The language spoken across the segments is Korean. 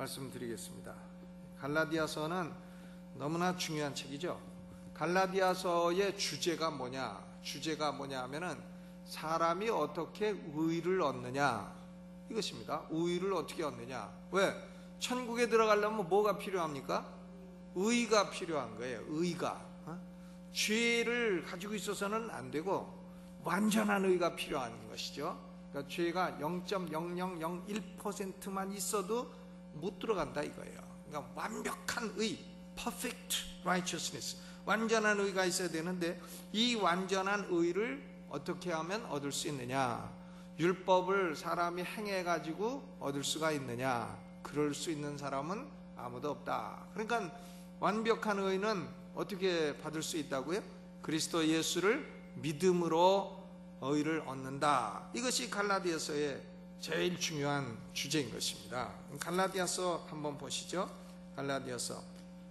말씀드리겠습니다. 갈라디아서는 너무나 중요한 책이죠. 갈라디아서의 주제가 뭐냐 하면은 사람이 어떻게 의를 얻느냐 이것입니다. 의를 어떻게 얻느냐. 왜? 천국에 들어가려면 뭐가 필요합니까? 의가 필요한 거예요. 의가. 죄를 가지고 있어서는 안 되고 완전한 의가 필요한 것이죠. 그러니까 죄가 0.0001%만 있어도 못 들어간다 이거예요. 그러니까 완벽한 의, perfect righteousness, 완전한 의가 있어야 되는데 이 완전한 의를 어떻게 하면 얻을 수 있느냐? 율법을 사람이 행해가지고 얻을 수가 있느냐? 그럴 수 있는 사람은 아무도 없다. 그러니까 완벽한 의는 어떻게 받을 수 있다고요? 그리스도 예수를 믿음으로 의를 얻는다. 이것이 갈라디아서의 제일 중요한 주제인 것입니다. 갈라디아서 한번 보시죠. 갈라디아서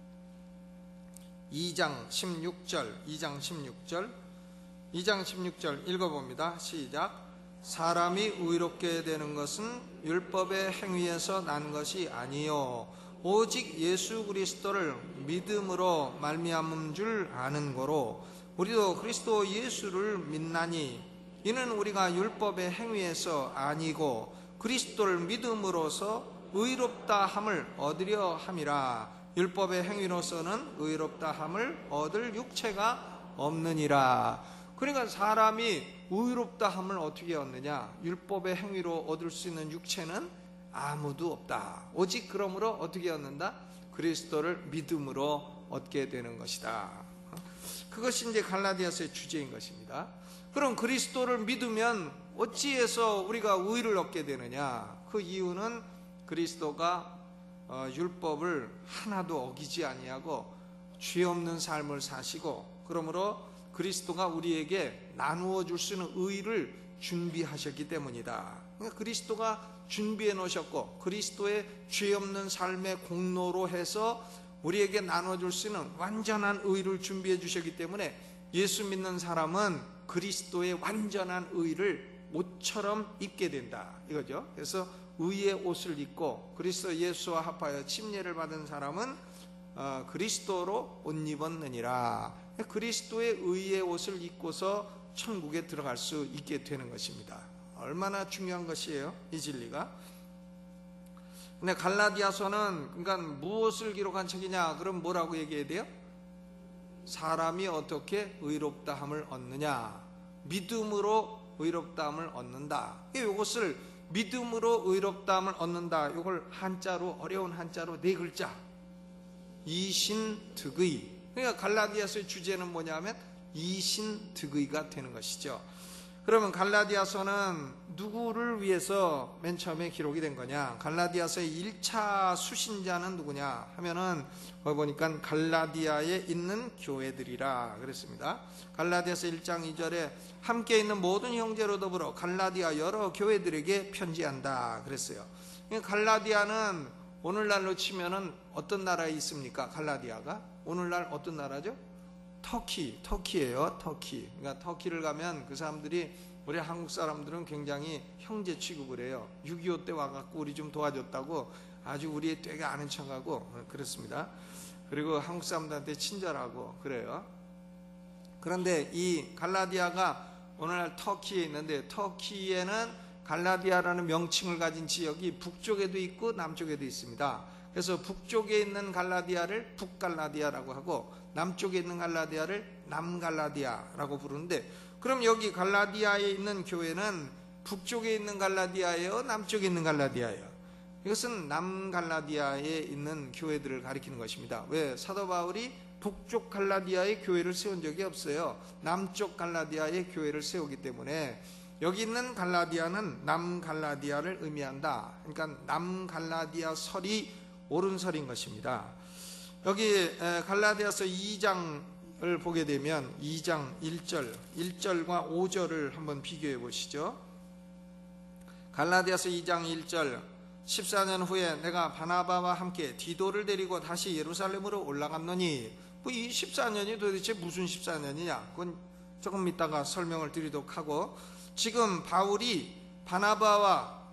2장 16절 읽어봅니다. 시작. 사람이 의롭게 되는 것은 율법의 행위에서 난 것이 아니요 오직 예수 그리스도를 믿음으로 말미암은 줄 아는 거로 우리도 그리스도 예수를 믿나니 이는 우리가 율법의 행위에서 아니고 그리스도를 믿음으로써 의롭다 함을 얻으려 함이라. 율법의 행위로서는 의롭다 함을 얻을 육체가 없느니라. 그러니까 사람이 의롭다 함을 어떻게 얻느냐? 율법의 행위로 얻을 수 있는 육체는 아무도 없다. 오직 그러므로 어떻게 얻는다? 그리스도를 믿음으로 얻게 되는 것이다. 그것이 이제 갈라디아서의 주제인 것입니다. 그럼 그리스도를 믿으면 어찌해서 우리가 의를 얻게 되느냐? 그 이유는 그리스도가 율법을 하나도 어기지 아니하고 죄 없는 삶을 사시고 그러므로 그리스도가 우리에게 나누어 줄 수 있는 의를 준비하셨기 때문이다. 그러니까 그리스도가 준비해 놓으셨고 그리스도의 죄 없는 삶의 공로로 해서 우리에게 나누어 줄 수 있는 완전한 의를 준비해 주셨기 때문에 예수 믿는 사람은 그리스도의 완전한 의를 옷처럼 입게 된다 이거죠. 그래서 의의 옷을 입고 그리스도 예수와 합하여 침례를 받은 사람은 그리스도로 옷 입었느니라. 그리스도의 의의 옷을 입고서 천국에 들어갈 수 있게 되는 것입니다. 얼마나 중요한 것이에요 이 진리가. 근데 갈라디아서는 그러니까 무엇을 기록한 책이냐? 그럼 뭐라고 얘기해야 돼요? 사람이 어떻게 의롭다함을 얻느냐? 믿음으로 의롭다함을 얻는다. 이것을 믿음으로 의롭다함을 얻는다. 이걸 한자로 어려운 한자로 네 글자 이신득의. 그러니까 갈라디아서의 주제는 뭐냐면 이신득의가 되는 것이죠. 그러면 갈라디아서는 누구를 위해서 맨 처음에 기록이 된 거냐? 갈라디아서의 1차 수신자는 누구냐 하면은 거기 보니까 갈라디아에 있는 교회들이라 그랬습니다. 갈라디아서 1장 2절에 함께 있는 모든 형제로 더불어 갈라디아 여러 교회들에게 편지한다 그랬어요. 갈라디아는 오늘날로 치면은 어떤 나라에 있습니까? 갈라디아가 오늘날 어떤 나라죠? 터키예요. 터키. 그러니까 터키를 가면 그 사람들이 우리 한국 사람들은 굉장히 형제 취급을 해요. 6.25 때 와갖고 우리 좀 도와줬다고 아주 우리 되게 아는 척하고 그렇습니다. 그리고 한국 사람들한테 친절하고 그래요. 그런데 이 갈라디아가 오늘날 터키에 있는데 터키에는 갈라디아라는 명칭을 가진 지역이 북쪽에도 있고 남쪽에도 있습니다. 그래서 북쪽에 있는 갈라디아를 북갈라디아라고 하고 남쪽에 있는 갈라디아를 남갈라디아라고 부르는데 그럼 여기 갈라디아에 있는 교회는 북쪽에 있는 갈라디아예요? 남쪽에 있는 갈라디아예요? 이것은 남갈라디아에 있는 교회들을 가리키는 것입니다. 왜? 사도 바울이 북쪽 갈라디아에 교회를 세운 적이 없어요. 남쪽 갈라디아에 교회를 세우기 때문에 여기 있는 갈라디아는 남갈라디아를 의미한다. 그러니까 남갈라디아 설이 옳은 설인 것입니다. 여기 갈라디아서 2장을 보게 되면 2장 1절과 5절을 한번 비교해 보시죠. 갈라디아서 2장 1절 14년 후에 내가 바나바와 함께 디도를 데리고 다시 예루살렘으로 올라갔노니 이 14년이 도대체 무슨 14년이냐? 그건 조금 이따가 설명을 드리도록 하고 지금 바울이 바나바와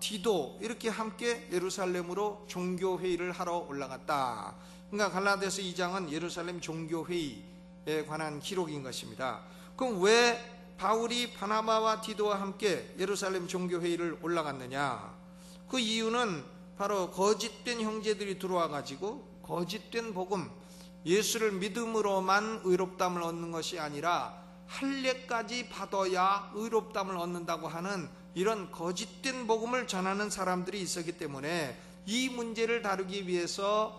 디도 이렇게 함께 예루살렘으로 종교회의를 하러 올라갔다. 그러니까 갈라디아서 2장은 예루살렘 종교회의에 관한 기록인 것입니다. 그럼 왜 바울이 바나바와 디도와 함께 예루살렘 종교회의를 올라갔느냐? 그 이유는 바로 거짓된 형제들이 들어와 가지고 거짓된 복음, 예수를 믿음으로만 의롭다함을 얻는 것이 아니라 할례까지 받아야 의롭다함을 얻는다고 하는 이런 거짓된 복음을 전하는 사람들이 있었기 때문에 이 문제를 다루기 위해서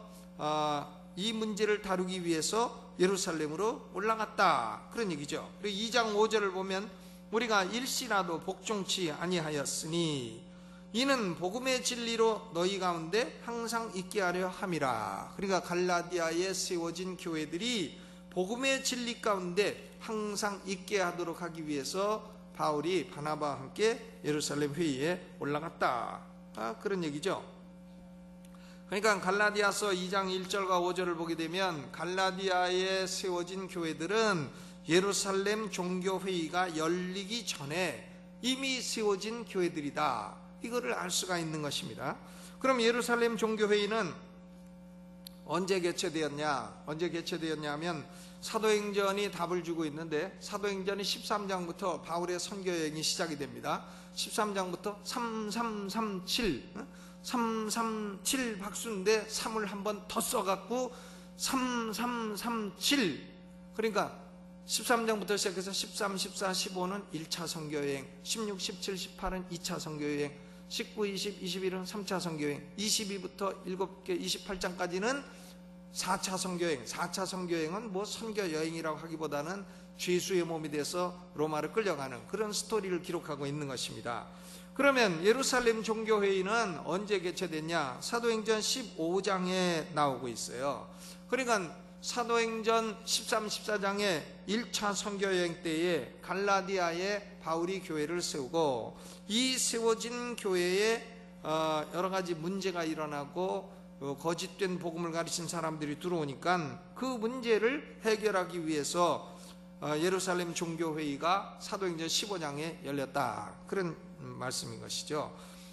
예루살렘으로 올라갔다, 그런 얘기죠. 그리고 2장 5절을 보면 우리가 일시라도 복종치 아니하였으니 이는 복음의 진리로 너희 가운데 항상 있게 하려 함이라. 그러니까 갈라디아에 세워진 교회들이 복음의 진리 가운데 항상 있게 하도록 하기 위해서 바울이 바나바와 함께 예루살렘 회의에 올라갔다, 그런 얘기죠. 그러니까 갈라디아서 2장 1절과 5절을 보게 되면 갈라디아에 세워진 교회들은 예루살렘 종교회의가 열리기 전에 이미 세워진 교회들이다, 이거를 알 수가 있는 것입니다. 그럼 예루살렘 종교회의는 언제 개최되었냐 하면 사도행전이 답을 주고 있는데 사도행전이 13장부터 바울의 선교여행이 시작이 됩니다. 13장부터 337 박수인데 3을 한 번 더 써갖고 3337, 그러니까 13장부터 시작해서 13, 14, 15는 1차 선교여행, 16, 17, 18은 2차 선교여행, 19, 20, 21은 3차 선교여행, 22부터 7개 28장까지는 4차 선교여행. 4차 선교여행은 뭐 선교여행이라고 하기보다는 죄수의 몸이 돼서 로마로 끌려가는 그런 스토리를 기록하고 있는 것입니다. 그러면 예루살렘 종교회의는 언제 개최됐냐? 사도행전 15장에 나오고 있어요. 그러니까 사도행전 13, 14장에 1차 선교여행 때에 갈라디아에 바울이 교회를 세우고 이 세워진 교회에 여러 가지 문제가 일어나고 거짓된 복음을 가르친 사람들이 들어오니까 그 문제를 해결하기 위해서 예루살렘 종교회의가 사도행전 15장에 열렸다, 그런 말씀인 것이죠.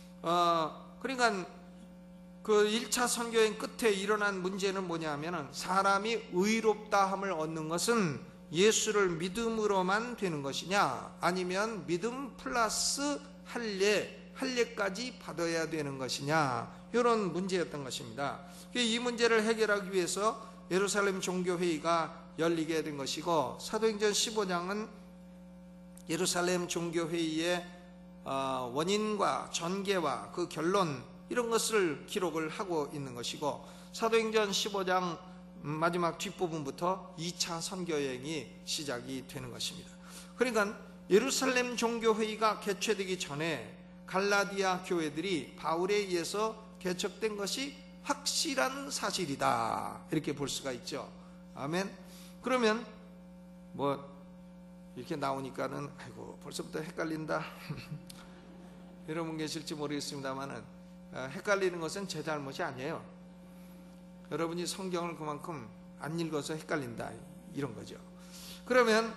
그러니까 그 1차 선교여행 끝에 일어난 문제는 뭐냐면은 사람이 의롭다함을 얻는 것은 예수를 믿음으로만 되는 것이냐, 아니면 믿음 플러스 할례까지 받아야 되는 것이냐, 이런 문제였던 것입니다. 이 문제를 해결하기 위해서 예루살렘 종교회의가 열리게 된 것이고, 사도행전 15장은 예루살렘 종교회의의 원인과 전개와 그 결론, 이런 것을 기록을 하고 있는 것이고, 사도행전 15장 마지막 뒷부분부터 2차 선교여행이 시작이 되는 것입니다. 그러니까 예루살렘 종교회의가 개최되기 전에 갈라디아 교회들이 바울에 의해서 개척된 것이 확실한 사실이다, 이렇게 볼 수가 있죠. 아멘. 그러면 뭐 이렇게 나오니까는 아이고 벌써부터 헷갈린다 여러분 계실지 모르겠습니다만은 헷갈리는 것은 제 잘못이 아니에요. 여러분이 성경을 그만큼 안 읽어서 헷갈린다, 이런 거죠. 그러면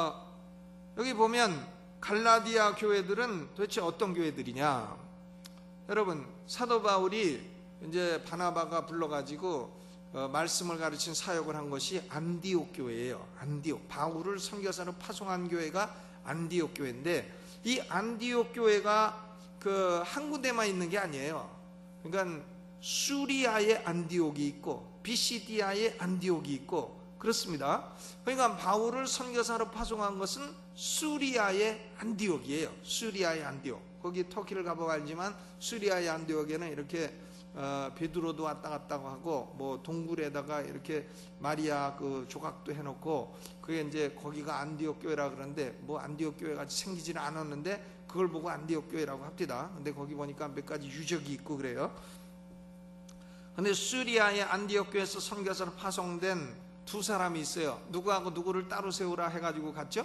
여기 보면 갈라디아 교회들은 도대체 어떤 교회들이냐? 여러분, 사도 바울이 이제 바나바가 불러가지고 말씀을 가르친 사역을 한 것이 안디옥 교회예요. 안디옥, 바울을 선교사로 파송한 교회가 안디옥 교회인데, 이 안디옥 교회가 그 한 군데만 있는 게 아니에요. 그러니까 수리아의 안디옥이 있고 비시디아의 안디옥이 있고 그렇습니다. 그러니까 바울을 선교사로 파송한 것은 수리아의 안디옥이에요. 수리아의 안디옥. 거기 터키를 가보면 알지만 수리아의 안디옥에는 이렇게 베드로도 왔다 갔다 하고 뭐 동굴에다가 이렇게 마리아 그 조각도 해놓고, 그게 이제 거기가 안디옥 교회라 그러는데 뭐 안디옥 교회 같이 생기지는 않았는데 그걸 보고 안디옥 교회라고 합니다. 근데 거기 보니까 몇 가지 유적이 있고 그래요. 근데 수리아의 안디옥 교회에서 선교사로 파송된 두 사람이 있어요. 누구하고 누구를 따로 세우라 해가지고 갔죠?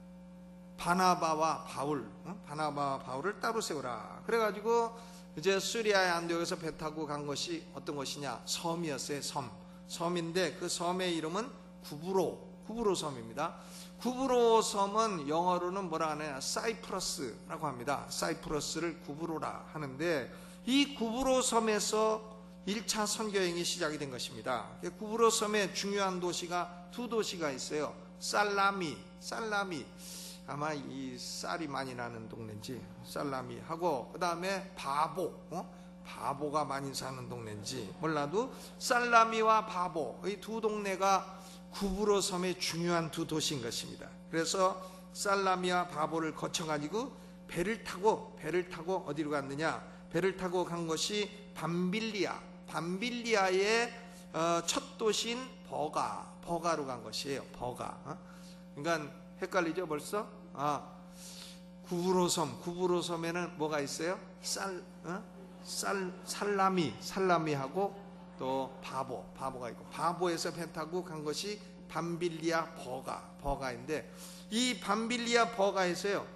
바나바와 바울, 바나바와 바울을 따로 세우라. 그래가지고 이제 수리아의 안디옥에서 배 타고 간 것이 어떤 것이냐? 섬이었어요. 섬인데 그 섬의 이름은 구브로, 구브로 섬입니다. 구브로 섬은 영어로는 뭐라 하느냐, 사이프러스라고 합니다. 사이프러스를 구브로라 하는데, 이 구브로 섬에서 1차 선교행이 시작이 된 것입니다. 구브로 섬에 중요한 도시가 두 도시가 있어요. 살라미, 아마 이 쌀이 많이 나는 동네인지 살라미 하고, 그 다음에 바보가 많이 사는 동네인지 몰라도 살라미와 바보, 이 두 동네가 구브로 섬의 중요한 두 도시인 것입니다. 그래서 살라미와 바보를 거쳐가지고 배를 타고 어디로 갔느냐, 배를 타고 간 것이 밤빌리아의 첫 도시인 버가로 간 것이에요. 버가. 그러니까 헷갈리죠 벌써? 구브로 섬에는 뭐가 있어요? 살라미하고 또 바보가 있고, 바보에서 배 타고 간 것이 밤빌리아 버가인데, 이 밤빌리아 버가에서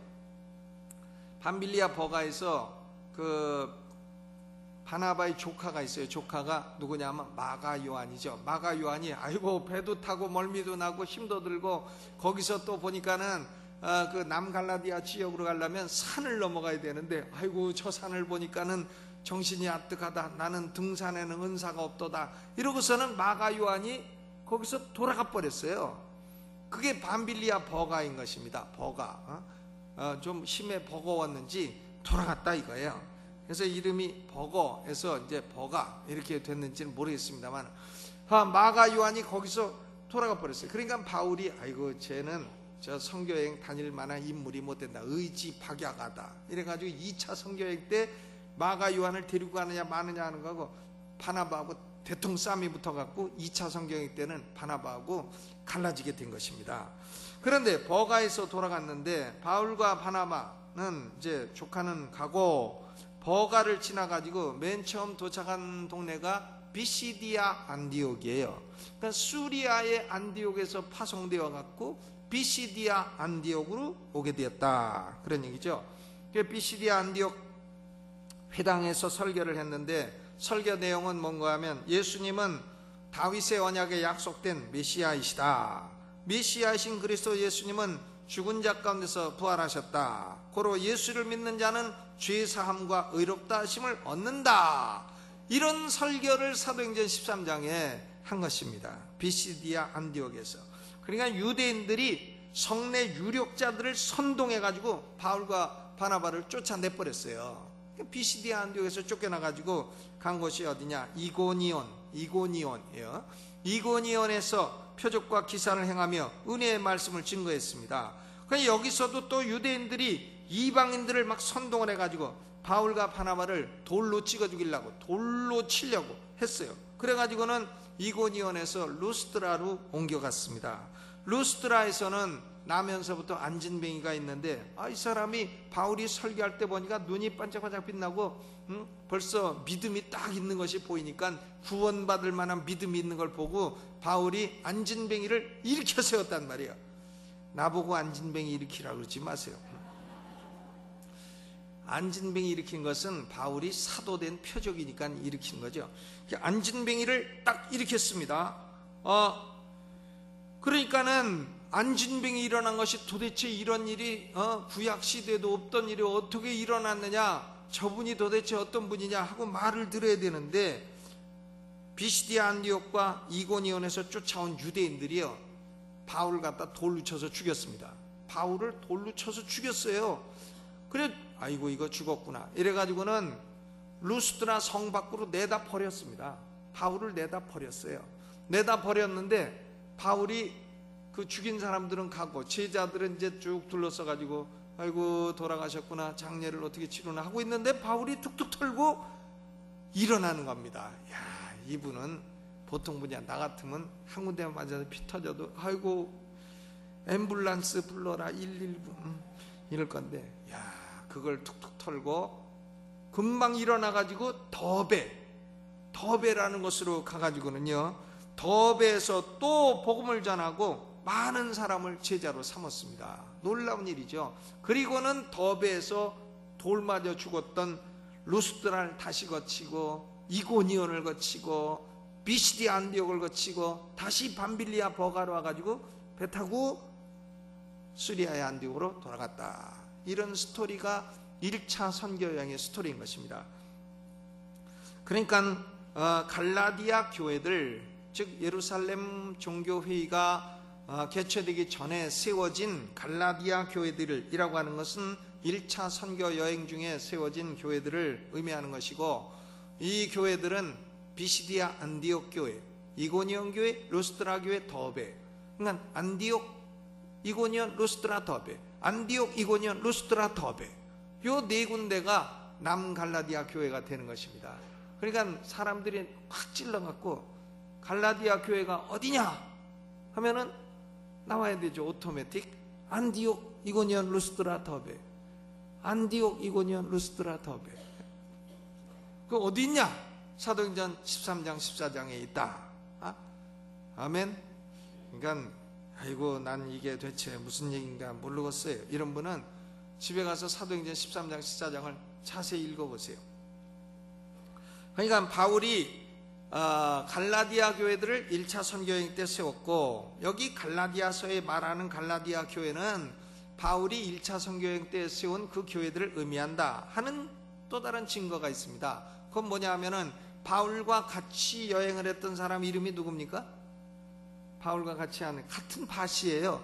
그 바나바의 조카가 있어요. 조카가 누구냐면 마가 요한이죠. 마가 요한이 아이고 배도 타고 멀미도 나고 힘도 들고, 거기서 또 보니까는 그 남갈라디아 지역으로 가려면 산을 넘어가야 되는데, 아이고 저 산을 보니까는 정신이 아득하다, 나는 등산에는 은사가 없도다, 이러고서는 마가 요한이 거기서 돌아가 버렸어요. 그게 밤빌리아 버가인 것입니다. 버가. 좀 힘에 버거웠는지 돌아갔다 이거예요. 그래서 이름이 버거에서 이제 버가 이렇게 됐는지는 모르겠습니다만, 마가 요한이 거기서 돌아가 버렸어요. 그러니까 바울이 아이고 쟤는 저 선교여행 다닐 만한 인물이 못 된다, 의지박약하다, 이래가지고 2차 선교여행 때 마가 요한을 데리고 가느냐 마느냐 하는 거하고 바나바하고 대통 싸움이 붙어갖고 2차 선교여행 때는 바나바하고 갈라지게 된 것입니다. 그런데 버가에서 돌아갔는데, 바울과 바나바는 이제 조카는 가고 버가를 지나가지고 맨 처음 도착한 동네가 비시디아 안디옥이에요. 그러니까 수리아의 안디옥에서 파송되어 갖고 비시디아 안디옥으로 오게 되었다, 그런 얘기죠. 비시디아 안디옥 회당에서 설교를 했는데, 설교 내용은 뭔가 하면 예수님은 다윗의 언약에 약속된 메시아이시다, 메시아이신 그리스도 예수님은 죽은 자 가운데서 부활하셨다, 고로 예수를 믿는 자는 죄사함과 의롭다 하심을 얻는다, 이런 설교를 사도행전 13장에 한 것입니다. 비시디아 안디옥에서. 그러니까 유대인들이 성내 유력자들을 선동해가지고 바울과 바나바를 쫓아내버렸어요. 비시디아 안디옥에서 쫓겨나가지고 간 곳이 어디냐, 이고니온이에요. 이고니온에서 표적과 기사를 행하며 은혜의 말씀을 증거했습니다. 그러니까 여기서도 또 유대인들이 이방인들을 막 선동을 해가지고 바울과 바나바를 돌로 찍어 죽이려고, 돌로 치려고 했어요. 그래가지고는 이고니온에서 루스드라로 옮겨갔습니다. 루스드라에서는 나면서부터 안진뱅이가 있는데, 이 사람이 바울이 설교할 때 보니까 눈이 반짝반짝 빛나고 벌써 믿음이 딱 있는 것이 보이니까 구원받을 만한 믿음이 있는 걸 보고 바울이 안진뱅이를 일으켜 세웠단 말이에요. 나보고 안진뱅이 일으키라고 그러지 마세요. 안진뱅이 일으킨 것은 바울이 사도된 표적이니까 일으킨 거죠. 안진뱅이를 딱 일으켰습니다. 그러니까는 안진뱅이 일어난 것이 도대체 이런 일이 구약시대에도 없던 일이 어떻게 일어났느냐, 저분이 도대체 어떤 분이냐 하고 말을 들어야 되는데, 비시디아 안디옥과 이고니온에서 쫓아온 유대인들이요, 바울을 갖다 돌로 쳐서 죽였습니다. 바울을 돌로 쳐서 죽였어요. 그래 아이고 이거 죽었구나 이래가지고는 루스드라 성 밖으로 내다 버렸습니다. 바울을 내다 버렸어요. 내다 버렸는데 바울이 그 죽인 사람들은 가고 제자들은 이제 쭉 둘러싸가지고 아이고 돌아가셨구나, 장례를 어떻게 치르나 하고 있는데 바울이 툭툭 털고 일어나는 겁니다. 야, 이분은 보통 분이야. 나 같으면 한 군데만 맞아서 피 터져도 아이고 앰뷸런스 불러라 119 이럴 건데, 야, 그걸 툭툭 털고 금방 일어나가지고 더베라는 곳으로 가가지고는요, 더베에서 또 복음을 전하고 많은 사람을 제자로 삼았습니다. 놀라운 일이죠. 그리고는 더베에서 돌 맞아 죽었던 루스드라를 다시 거치고 이고니온을 거치고 비시디아 안디옥을 거치고 다시 밤빌리아 버가로 와가지고 배 타고 시리아의 안디옥으로 돌아갔다. 이런 스토리가 1차 선교 여행의 스토리인 것입니다. 그러니까 갈라디아 교회들, 즉 예루살렘 종교회의가 개최되기 전에 세워진 갈라디아 교회들이라고 하는 것은 1차 선교 여행 중에 세워진 교회들을 의미하는 것이고, 이 교회들은 비시디아 안디옥 교회, 이고니온 교회, 루스드라 교회, 더베. 그러니까 안디옥, 이고니온, 루스드라, 더베. 안디옥, 이고니온, 루스드라, 더베. 요 네 군데가 남갈라디아 교회가 되는 것입니다. 그러니까 사람들이 확 찔러갖고 갈라디아 교회가 어디냐 하면은 나와야 되죠. 오토매틱. 안디옥, 이고니온, 루스드라, 더베. 안디옥, 이고니온, 루스드라, 더베. 그 어디 있냐? 사도행전 13장 14장에 있다. 아멘. 그러니까 아이고 난 이게 대체 무슨 얘기인가 모르겠어요. 이런 분은 집에 가서 사도행전 13장 14장을 자세히 읽어보세요. 그러니까 바울이 갈라디아 교회들을 1차 선교여행 때 세웠고, 여기 갈라디아서에 말하는 갈라디아 교회는 바울이 1차 선교여행 때 세운 그 교회들을 의미한다 하는 또 다른 증거가 있습니다. 그건 뭐냐 하면은 바울과 같이 여행을 했던 사람 이름이 누굽니까? 바울과 같이 하는 같은 밭이에요.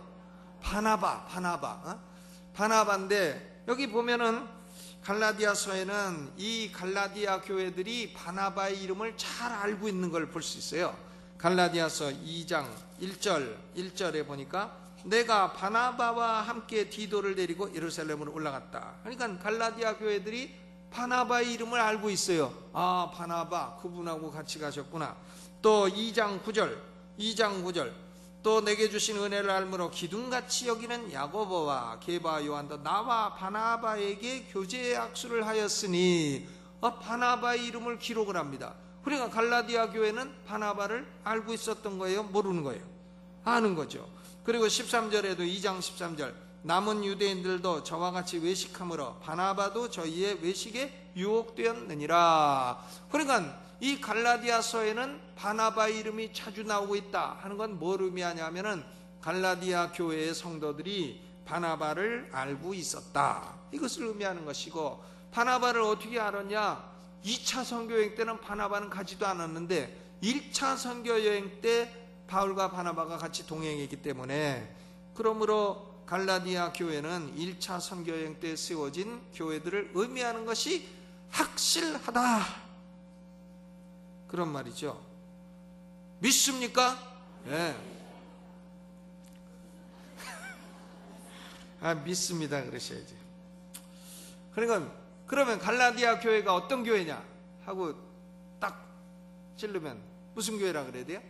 바나바인데 여기 보면은 갈라디아서에는 이 갈라디아 교회들이 바나바의 이름을 잘 알고 있는 걸 볼 수 있어요. 갈라디아서 2장 1절에 보니까 내가 바나바와 함께 디도를 데리고 예루살렘으로 올라갔다. 그러니까 갈라디아 교회들이 바나바의 이름을 알고 있어요. 아, 바나바 그분하고 같이 가셨구나. 또 2장 9절 또 내게 주신 은혜를 알므로 기둥같이 여기는 야고보와 게바 요한도 나와 바나바에게 교제의 악수를 하였으니, 바나바의 이름을 기록을 합니다. 그러니까 갈라디아 교회는 바나바를 알고 있었던 거예요? 모르는 거예요? 아는 거죠. 그리고 13절에도 2장 13절 남은 유대인들도 저와 같이 외식함으로 바나바도 저희의 외식에 유혹되었느니라. 그러니까 이 갈라디아서에는 바나바의 이름이 자주 나오고 있다 하는 건 뭘 의미하냐면은 갈라디아 교회의 성도들이 바나바를 알고 있었다, 이것을 의미하는 것이고, 바나바를 어떻게 알았냐? 2차 선교여행 때는 바나바는 가지도 않았는데 1차 선교여행 때 바울과 바나바가 같이 동행했기 때문에, 그러므로 갈라디아 교회는 1차 선교여행 때 세워진 교회들을 의미하는 것이 확실하다, 그런 말이죠. 믿습니까? 네. 믿습니다 그러셔야지. 그러니까 그러면 갈라디아 교회가 어떤 교회냐 하고 딱 찔르면 무슨 교회라 그래야 돼요?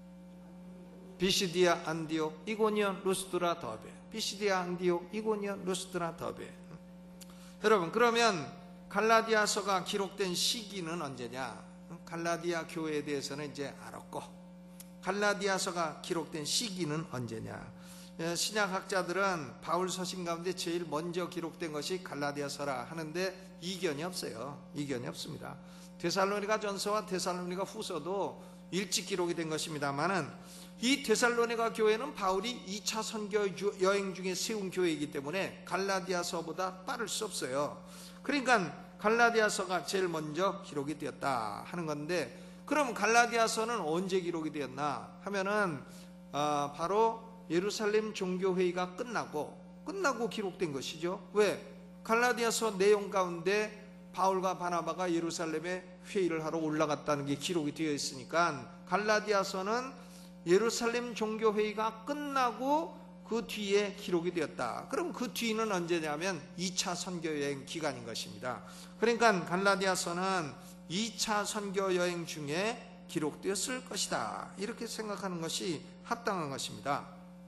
비시디아 안디옥 이고니온 루스드라 더베. 비시디아 안디옥 이고니온 루스드라 더베. 여러분, 그러면 갈라디아서가 기록된 시기는 언제냐? 갈라디아 교회에 대해서는 이제 알았고, 갈라디아서가 기록된 시기는 언제냐? 신약학자들은 바울 서신 가운데 제일 먼저 기록된 것이 갈라디아서라 하는데 이견이 없어요. 이견이 없습니다. 데살로니가 전서와 데살로니가 후서도 일찍 기록이 된 것입니다만은, 이 데살로니가 교회는 바울이 2차 선교 여행 중에 세운 교회이기 때문에 갈라디아서보다 빠를 수 없어요. 그러니까 갈라디아서가 제일 먼저 기록이 되었다 하는 건데, 그럼 갈라디아서는 언제 기록이 되었나 하면은 바로 예루살렘 종교회의가 끝나고 기록된 것이죠. 왜? 갈라디아서 내용 가운데 바울과 바나바가 예루살렘에 회의를 하러 올라갔다는 게 기록이 되어 있으니까, 갈라디아서는 예루살렘 종교회의가 끝나고 그 뒤에 기록이 되었다. 그럼 그 뒤는 언제냐면 2차 선교여행 기간인 것입니다. 그러니까 갈라디아서는 2차 선교여행 중에 기록되었을 것이다, 이렇게 생각하는 것이 합당한 것입니다.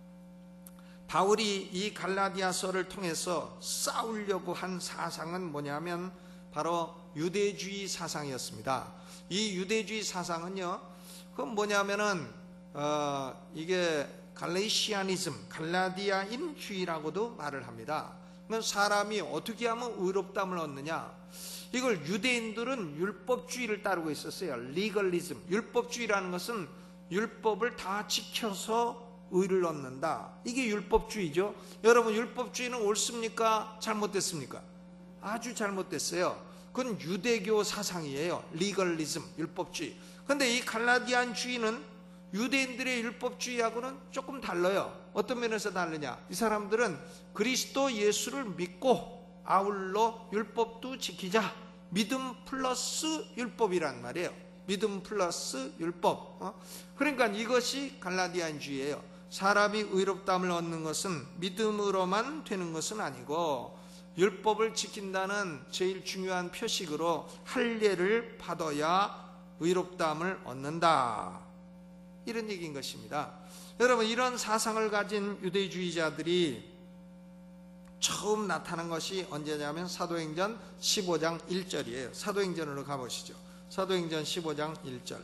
바울이 이 갈라디아서를 통해서 싸우려고 한 사상은 뭐냐면 바로 유대주의 사상이었습니다. 이 유대주의 사상은요, 그건 뭐냐면은 이게 갈레시아니즘, 갈라디아인주의라고도 말을 합니다. 사람이 어떻게 하면 의롭다함을 얻느냐, 이걸 유대인들은 율법주의를 따르고 있었어요. 리걸리즘, 율법주의라는 것은 율법을 다 지켜서 의를 얻는다. 이게 율법주의죠. 여러분, 율법주의는 옳습니까? 잘못됐습니까? 아주 잘못됐어요. 그건 유대교 사상이에요. 리걸리즘, 율법주의. 근데 이 갈라디안주의는 유대인들의 율법주의하고는 조금 달라요. 어떤 면에서 다르냐? 이 사람들은 그리스도 예수를 믿고 아울러 율법도 지키자. 믿음 플러스 율법이란 말이에요. 믿음 플러스 율법. 그러니까 이것이 갈라디안주의예요. 사람이 의롭다함을 얻는 것은 믿음으로만 되는 것은 아니고 율법을 지킨다는 제일 중요한 표식으로 할례를 받아야 의롭다함을 얻는다. 이런 얘기인 것입니다. 여러분, 이런 사상을 가진 유대주의자들이 처음 나타난 것이 언제냐면 사도행전 15장 1절이에요. 사도행전으로 가보시죠. 사도행전 15장 1절.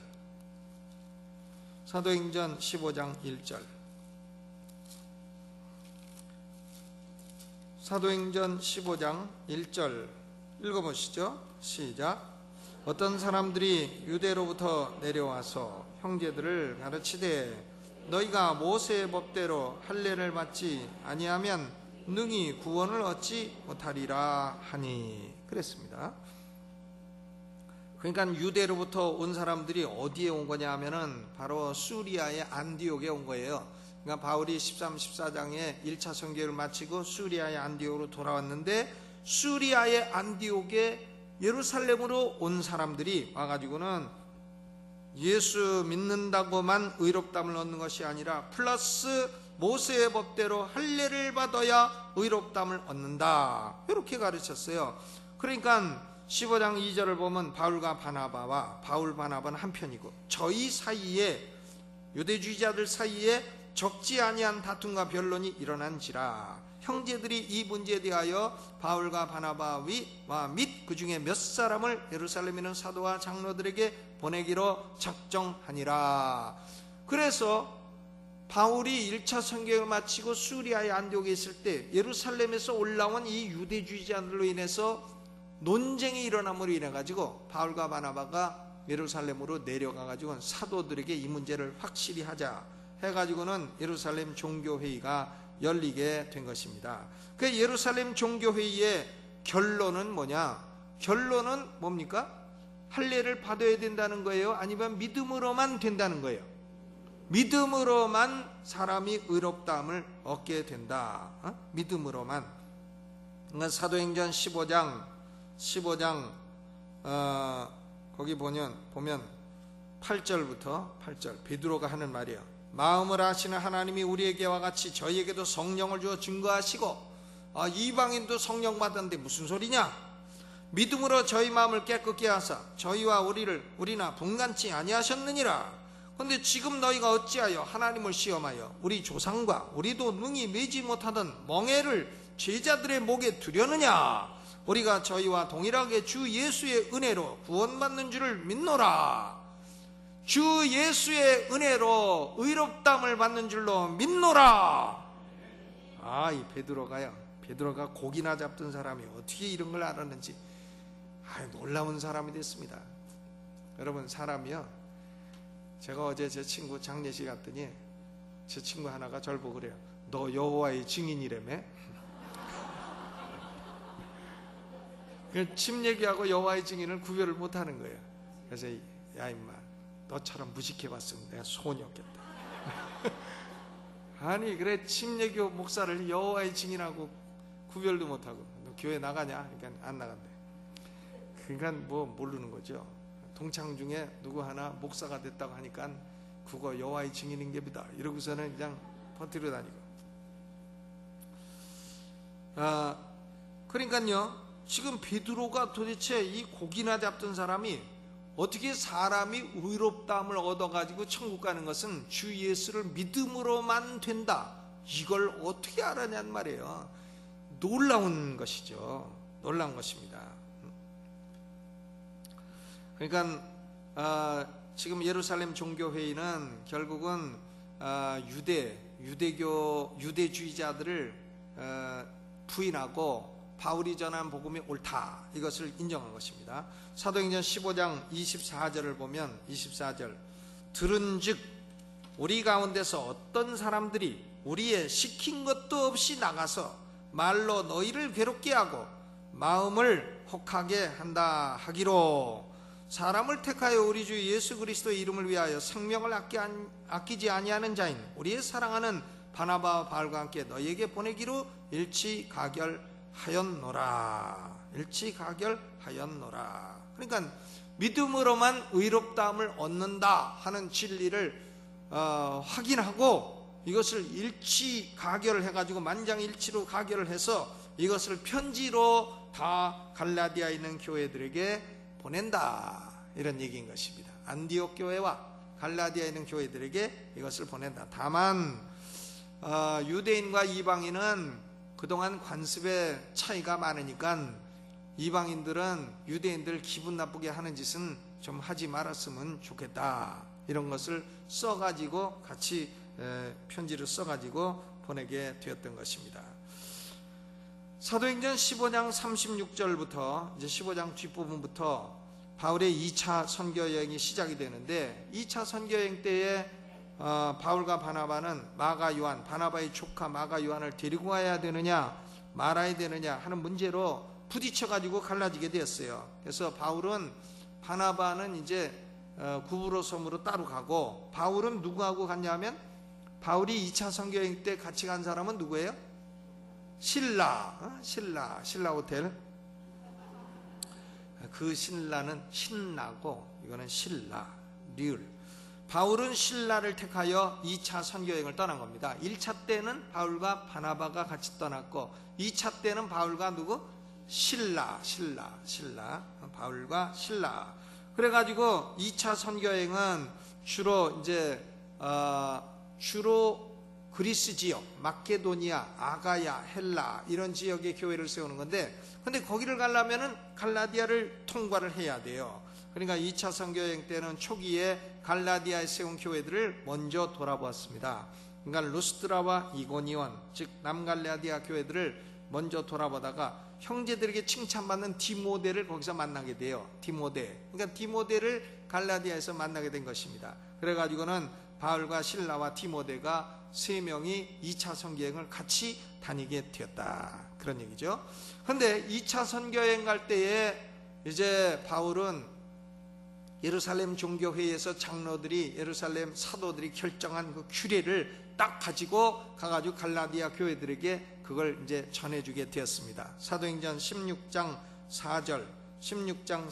사도행전 15장 1절. 사도행전 15장 1절 읽어보시죠. 시작. 어떤 사람들이 유대로부터 내려와서 형제들을 가르치되 너희가 모세의 법대로 할례를 받지 아니하면 능히 구원을 얻지 못하리라 하니 그랬습니다. 그러니까 유대로부터 온 사람들이 어디에 온 거냐 하면은 바로 수리아의 안디옥에 온 거예요. 그러니까 바울이 13, 14장에 1차 선교를 마치고 수리아의 안디옥으로 돌아왔는데 수리아의 안디옥에 예루살렘으로 온 사람들이 와가지고는 예수 믿는다고만 의롭다함을 얻는 것이 아니라 플러스 모세의 법대로 할례를 받아야 의롭다함을 얻는다. 이렇게 가르쳤어요. 그러니까 15장 2절을 보면 바울과 바나바와 바울 바나바는 한편이고 저희 사이에 유대주의자들 사이에 적지 아니한 다툼과 변론이 일어난지라 형제들이 이 문제에 대하여 바울과 바나바와 및 그 중에 몇 사람을 예루살렘에 있는 사도와 장로들에게 보내기로 작정하니라. 그래서 바울이 1차 선교를 마치고 수리아의 안디옥에 있을 때 예루살렘에서 올라온 이 유대주의자들로 인해서 논쟁이 일어남으로 인해 가지고 바울과 바나바가 예루살렘으로 내려가 가지고 사도들에게 이 문제를 확실히 하자 해 가지고는 예루살렘 종교회의가 열리게 된 것입니다. 그 예루살렘 종교회의의 결론은 뭐냐? 결론은 뭡니까? 할례를 받아야 된다는 거예요? 아니면 믿음으로만 된다는 거예요? 믿음으로만 사람이 의롭다함을 얻게 된다. 믿음으로만. 그러니까 사도행전 15장 거기 보면 8절부터 8절 베드로가 하는 말이에요. 마음을 아시는 하나님이 우리에게와 같이 저희에게도 성령을 주어 증거하시고 이방인도 성령 받았는데 무슨 소리냐? 믿음으로 저희 마음을 깨끗게 하사 저희와 우리나 분간치 아니하셨느니라. 그런데 지금 너희가 어찌하여 하나님을 시험하여 우리 조상과 우리도 능히 매지 못하던 멍에를 제자들의 목에 두려느냐? 우리가 저희와 동일하게 주 예수의 은혜로 구원받는 줄을 믿노라. 주 예수의 은혜로 의롭다함을 받는 줄로 믿노라. 이 베드로가 고기나 잡던 사람이 어떻게 이런 걸 알았는지 놀라운 사람이 됐습니다. 여러분, 사람이요, 제가 어제 제 친구 장례식 갔더니 제 친구 하나가 저를 보고 그래요. 너 여호와의 증인이라며? 침 얘기하고 여호와의 증인을 구별을 못하는 거예요. 그래서 야 임마, 너처럼 무식해봤으면 내가 소원이 없겠다. 아니 그래, 침 얘기 목사를 여호와의 증인하고 구별도 못하고 너 교회 나가냐? 그러니까 안 나간대. 그러니까 뭐 모르는 거죠. 동창 중에 누구 하나 목사가 됐다고 하니까 그거 여호와의 증인인 게보다 이러고서는 그냥 퍼뜨려 다니고. 그러니까요, 지금 베드로가 도대체 이 고기나 잡던 사람이 어떻게 사람이 의롭다함을 얻어가지고 천국 가는 것은 주 예수를 믿음으로만 된다, 이걸 어떻게 알았냔 말이에요. 놀라운 것이죠. 놀라운 것입니다. 그러니까 지금 예루살렘 종교회의는 결국은 유대주의자들을 부인하고 바울이 전한 복음이 옳다, 이것을 인정한 것입니다. 사도행전 15장 24절을 보면 24절 들은즉 우리 가운데서 어떤 사람들이 우리의 시킨 것도 없이 나가서 말로 너희를 괴롭게 하고 마음을 혹하게 한다 하기로, 사람을 택하여 우리 주 예수 그리스도의 이름을 위하여 생명을 아끼지 아니하는 자인 우리의 사랑하는 바나바와 바울과 함께 너희에게 보내기로 일치가결하였노라. 일치가결하였노라. 그러니까 믿음으로만 의롭다함을 얻는다 하는 진리를 확인하고 이것을 일치가결을 해가지고 만장일치로 가결을 해서 이것을 편지로 다 갈라디아에 있는 교회들에게 보낸다, 이런 얘기인 것입니다. 안디옥 교회와 갈라디아에 있는 교회들에게 이것을 보낸다. 다만 유대인과 이방인은 그동안 관습의 차이가 많으니까 이방인들은 유대인들 기분 나쁘게 하는 짓은 좀 하지 말았으면 좋겠다, 이런 것을 써가지고 같이 편지를 써가지고 보내게 되었던 것입니다. 사도행전 15장 36절부터 이제 15장 뒷부분부터 바울의 2차 선교 여행이 시작이 되는데, 2차 선교 여행 때에 바울과 바나바는 마가 요한, 바나바의 조카 마가 요한을 데리고 가야 되느냐 말아야 되느냐 하는 문제로 부딪혀가지고 갈라지게 되었어요. 그래서 바울은, 바나바는 이제 구브로 섬으로 따로 가고, 바울은 누구하고 갔냐면, 바울이 2차 선교 여행 때 같이 간 사람은 누구예요? 신라 호텔. 그 신라는 신라고 이거는 신라, 리을. 바울은 신라를 택하여 2차 선교 여행을 떠난 겁니다. 1차 때는 바울과 바나바가 같이 떠났고, 2차 때는 바울과 누구? 신라, 바울과 신라. 그래가지고 2차 선교 여행은 주로 그리스 지역, 마케도니아, 아가야, 헬라 이런 지역의 교회를 세우는 건데, 근데 거기를 가려면은 갈라디아를 통과를 해야 돼요. 그러니까 2차 선교 여행 때는 초기에 갈라디아에 세운 교회들을 먼저 돌아보았습니다. 그러니까 루스드라와 이고니온, 즉 남갈라디아 교회들을 먼저 돌아보다가 형제들에게 칭찬받는 디모데를 거기서 만나게 돼요. 디모데. 그러니까 디모데를 갈라디아에서 만나게 된 것입니다. 그래가지고는 바울과 실라와 디모데가 세 명이 2차 선교여행을 같이 다니게 되었다, 그런 얘기죠. 그런데 2차 선교여행 갈 때에 이제 바울은 예루살렘 종교회의에서 장로들이, 예루살렘 사도들이 결정한 그 규례를 딱 가지고 가가지고 갈라디아 교회들에게 그걸 이제 전해주게 되었습니다. 사도행전 16장 4절, 16장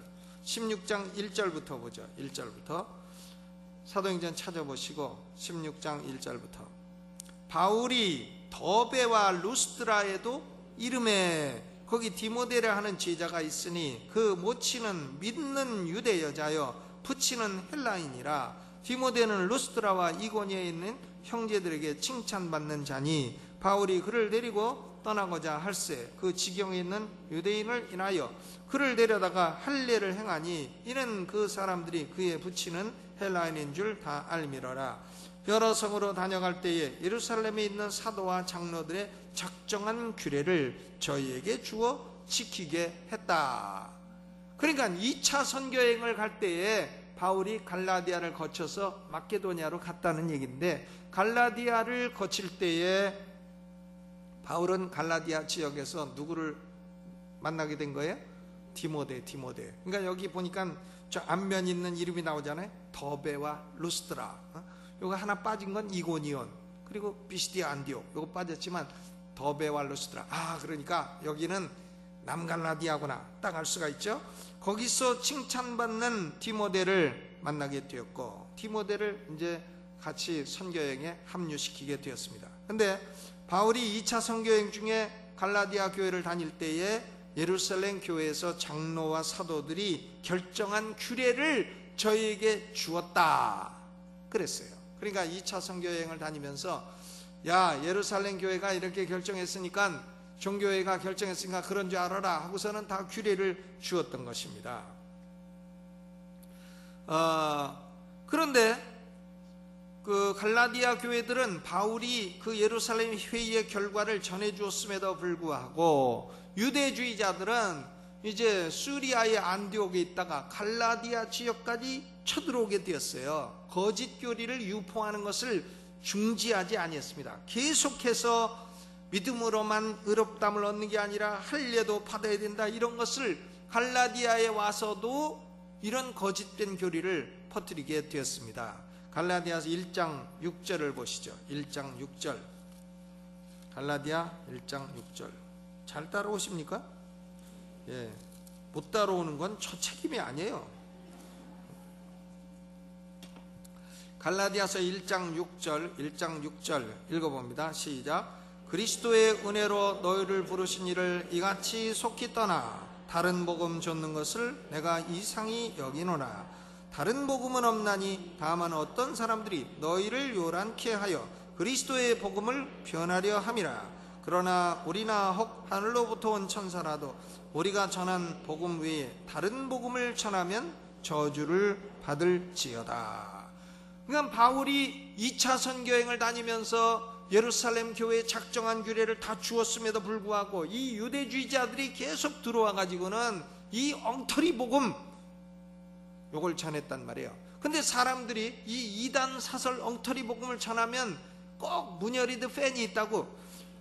1절부터 보죠. 1절부터 사도행전 찾아보시고 16장 1절부터 바울이 더베와 루스드라에도 이름에 거기 디모데라 하는 제자가 있으니 그 모치는 믿는 유대 여자여 부치는 헬라인이라. 디모데는 루스드라와 이고니에 있는 형제들에게 칭찬받는 자니 바울이 그를 데리고 떠나고자 할세 그 지경에 있는 유대인을 인하여 그를 데려다가 할례를 행하니 이는 그 사람들이 그의 부치는 헬라인인 줄 다 알미러라. 여러 성으로 다녀갈 때에 예루살렘에 있는 사도와 장로들의 작정한 규례를 저희에게 주어 지키게 했다. 그러니까 2차 선교여행을 갈 때에 바울이 갈라디아를 거쳐서 마케도니아로 갔다는 얘기인데, 갈라디아를 거칠 때에 바울은 갈라디아 지역에서 누구를 만나게 된 거예요? 디모데. 그러니까 여기 보니까 저 앞면 있는 이름이 나오잖아요. 더베와 루스드라. 요거 하나 빠진 건 이고니온, 그리고 비시디아 안디옥 요거 빠졌지만 더베와 루스드라. 그러니까 여기는 남갈라디아구나 딱 알 수가 있죠. 거기서 칭찬받는 디모데를 만나게 되었고, 디모데를 이제 같이 선교여행에 합류시키게 되었습니다. 근데 바울이 2차 선교여행 중에 갈라디아 교회를 다닐 때에 예루살렘 교회에서 장로와 사도들이 결정한 규례를 저희에게 주었다 그랬어요. 그러니까 2차 선교여행을 다니면서 야, 예루살렘 교회가 이렇게 결정했으니까 종교회가 결정했으니까 그런 줄 알아라 하고서는 다 규례를 주었던 것입니다. 그런데 그 갈라디아 교회들은 바울이 그 예루살렘 회의의 결과를 전해주었음에도 불구하고 유대주의자들은 이제 수리아의 안디옥에 있다가 갈라디아 지역까지 쳐들어오게 되었어요. 거짓 교리를 유포하는 것을 중지하지 아니했습니다. 계속해서 믿음으로만 의롭다함을 얻는 게 아니라 할례도 받아야 된다, 이런 것을 갈라디아에 와서도 이런 거짓된 교리를 퍼뜨리게 되었습니다. 갈라디아서 1장 6절을 보시죠. 1장 6절. 갈라디아 1장 6절. 잘 따라오십니까? 예. 못 따라오는 건 저 책임이 아니에요. 갈라디아서 1장 6절 읽어봅니다. 시작. 그리스도의 은혜로 너희를 부르신 이를 이같이 속히 떠나 다른 복음 좇는 것을 내가 이상히 여기노라. 다른 복음은 없나니 다만 어떤 사람들이 너희를 요란케 하여 그리스도의 복음을 변하려 함이라. 그러나 우리나 혹 하늘로부터 온 천사라도 우리가 전한 복음 외에 다른 복음을 전하면 저주를 받을지어다. 그러니까 바울이 2차 선교행을 다니면서 예루살렘 교회에 작정한 규례를 다 주었음에도 불구하고 이 유대주의자들이 계속 들어와 가지고는 이 엉터리 복음 요걸 전했단 말이에요. 근데 사람들이 이 이단 사설 엉터리 복음을 전하면 꼭 문열이드 팬이 있다고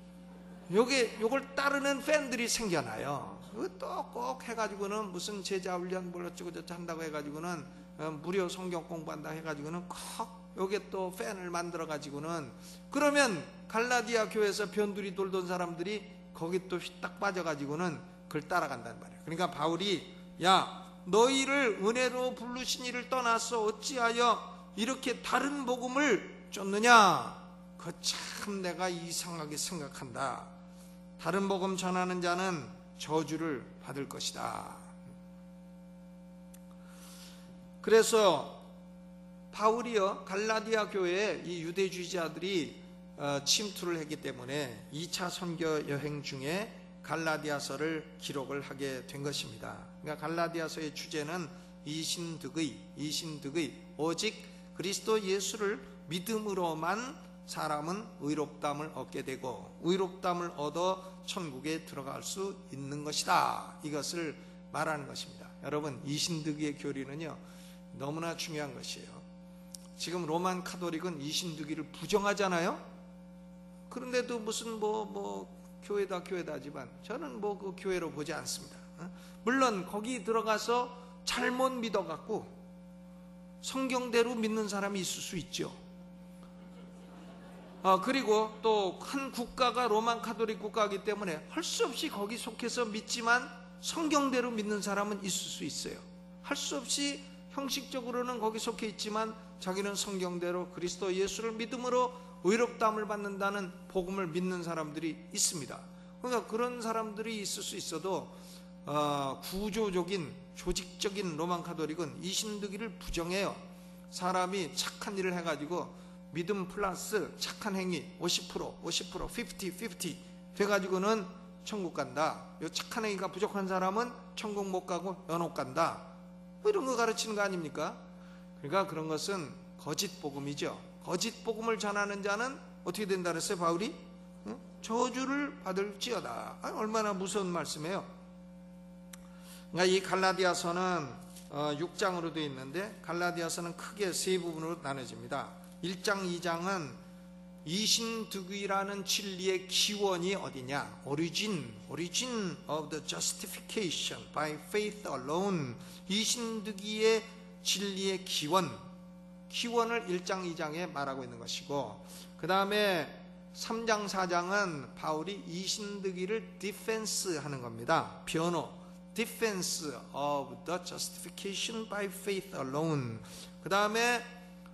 요걸 따르는 팬들이 생겨나요. 또 꼭 해가지고는 무슨 제자 훈련 뭘 어쩌고저쩌고 한다고 해가지고는 무료 성경 공부한다 해가지고는 꼭 요게 또 팬을 만들어 가지고는, 그러면 갈라디아 교회에서 변두리 돌던 사람들이 거기 또 휘딱 빠져 가지고는 그걸 따라간단 말이에요. 그러니까 바울이 야 너희를 은혜로 부르신 이를 떠나서 어찌하여 이렇게 다른 복음을 쫓느냐, 그거 참 내가 이상하게 생각한다. 다른 복음 전하는 자는 저주를 받을 것이다. 그래서 바울이요 갈라디아 교회에 이 유대주의자들이 침투를 했기 때문에 2차 선교 여행 중에 갈라디아서를 기록을 하게 된 것입니다. 그러니까 갈라디아서의 주제는 이신득의 오직 그리스도 예수를 믿음으로만 사람은 의롭다함을 얻게 되고 의롭다함을 얻어 천국에 들어갈 수 있는 것이다, 이것을 말하는 것입니다. 여러분, 이신득의 교리는요 너무나 중요한 것이에요. 지금 로만 카톨릭은 이신득의를 부정하잖아요. 그런데도 무슨 교회다 하지만 저는 그 교회로 보지 않습니다. 물론 거기 들어가서 잘못 믿어갖고 성경대로 믿는 사람이 있을 수 있죠. 그리고 또 한 국가가 로만 카톨릭 국가이기 때문에 할 수 없이 거기 속해서 믿지만 성경대로 믿는 사람은 있을 수 있어요. 할 수 없이 형식적으로는 거기 속해 있지만 자기는 성경대로 그리스도 예수를 믿음으로 의롭다함을 받는다는 복음을 믿는 사람들이 있습니다. 그러니까 그런 사람들이 있을 수 있어도 구조적인 조직적인 로만 카톨릭은 이신득의를 부정해요. 사람이 착한 일을 해가지고 믿음 플러스 착한 행위 50%, 50 돼가지고는 천국 간다. 요 착한 행위가 부족한 사람은 천국 못 가고 연옥 간다. 이런 거 가르치는 거 아닙니까? 그러니까 그런 것은 거짓 복음이죠. 거짓 복음을 전하는 자는 어떻게 된다 그랬어요 바울이? 저주를 받을지어다. 얼마나 무서운 말씀이에요. 그러니까 이 갈라디아서는 6장으로 되어 있는데 있는데 크게 세 부분으로 나눠집니다. 1장 2장은 이신득의라는 진리의 기원이 어디냐, origin of the justification by faith alone, 이신득의의 진리의 기원을 1장 2장에 말하고 있는 것이고, 그 다음에 3장 4장은 바울이 이신득의를 디펜스 하는 겁니다. 변호, defense of the justification by faith alone. 그 다음에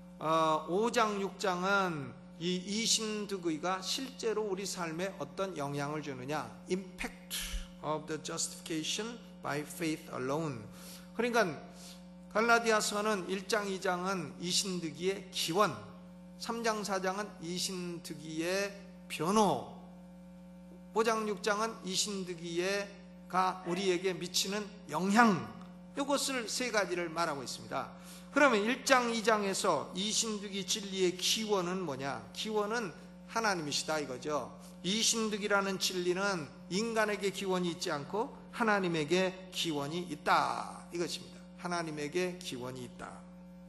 5장 6장은 이 이신득의가 실제로 우리 삶에 어떤 영향을 주느냐, impact of the justification by faith alone. 그러니까 갈라디아서는 1장 2장은 이신득의의 기원, 3장 4장은 이신득의의 변호, 5장 6장은 이신득의가 우리에게 미치는 영향, 이것을 세 가지를 말하고 있습니다. 그러면 1장 2장에서 이신득의 진리의 기원은 뭐냐? 기원은 하나님이시다 이거죠. 이신득이라는 진리는 인간에게 기원이 있지 않고 하나님에게 기원이 있다 이것입니다. 하나님에게 기원이 있다.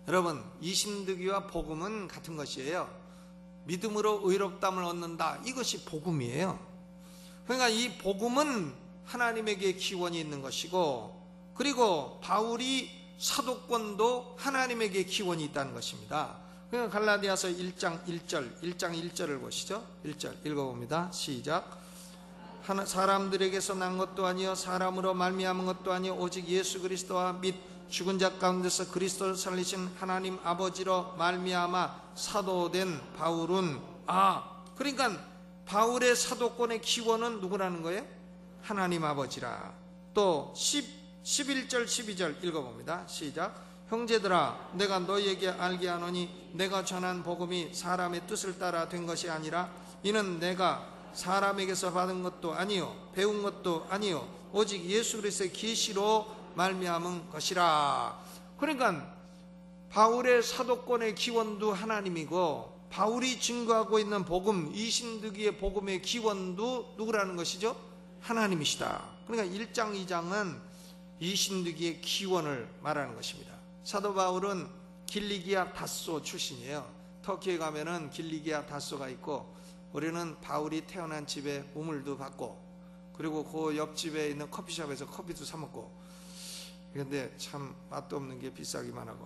여러분, 이신득이와 복음은 같은 것이에요. 믿음으로 의롭담을 얻는다, 이것이 복음이에요. 그러니까 이 복음은 하나님에게 기원이 있는 것이고, 그리고 바울이 사도권도 하나님에게 기원이 있다는 것입니다. 그러니까 갈라디아서 1장 1절을 보시죠. 1절 읽어봅니다. 시작. 사람들에게서 난 것도 아니요 사람으로 말미암은 것도 아니요 오직 예수 그리스도와 및 죽은 자 가운데서 그리스도를 살리신 하나님 아버지로 말미암아 사도된 바울은, 그러니까 바울의 사도권의 기원은 누구라는 거예요? 하나님 아버지라. 또 11절 12절 읽어봅니다. 시작. 형제들아, 내가 너희에게 알게 하노니 내가 전한 복음이 사람의 뜻을 따라 된 것이 아니라 이는 내가 사람에게서 받은 것도 아니요 배운 것도 아니요 오직 예수 그리스도의 계시로 말미암은 것이라. 그러니까 바울의 사도권의 기원도 하나님이고, 바울이 증거하고 있는 복음, 이신득이의 복음의 기원도 누구라는 것이죠? 하나님이시다. 그러니까 1장 2장은 이신득이의 기원을 말하는 것입니다. 사도 바울은 길리기아 다소 출신이에요. 터키에 가면은 길리기아 다소가 있고, 우리는 바울이 태어난 집에 우물도 받고, 그리고 그 옆집에 있는 커피숍에서 커피도 사 먹고. 그런데 참 맛도 없는 게 비싸기만 하고.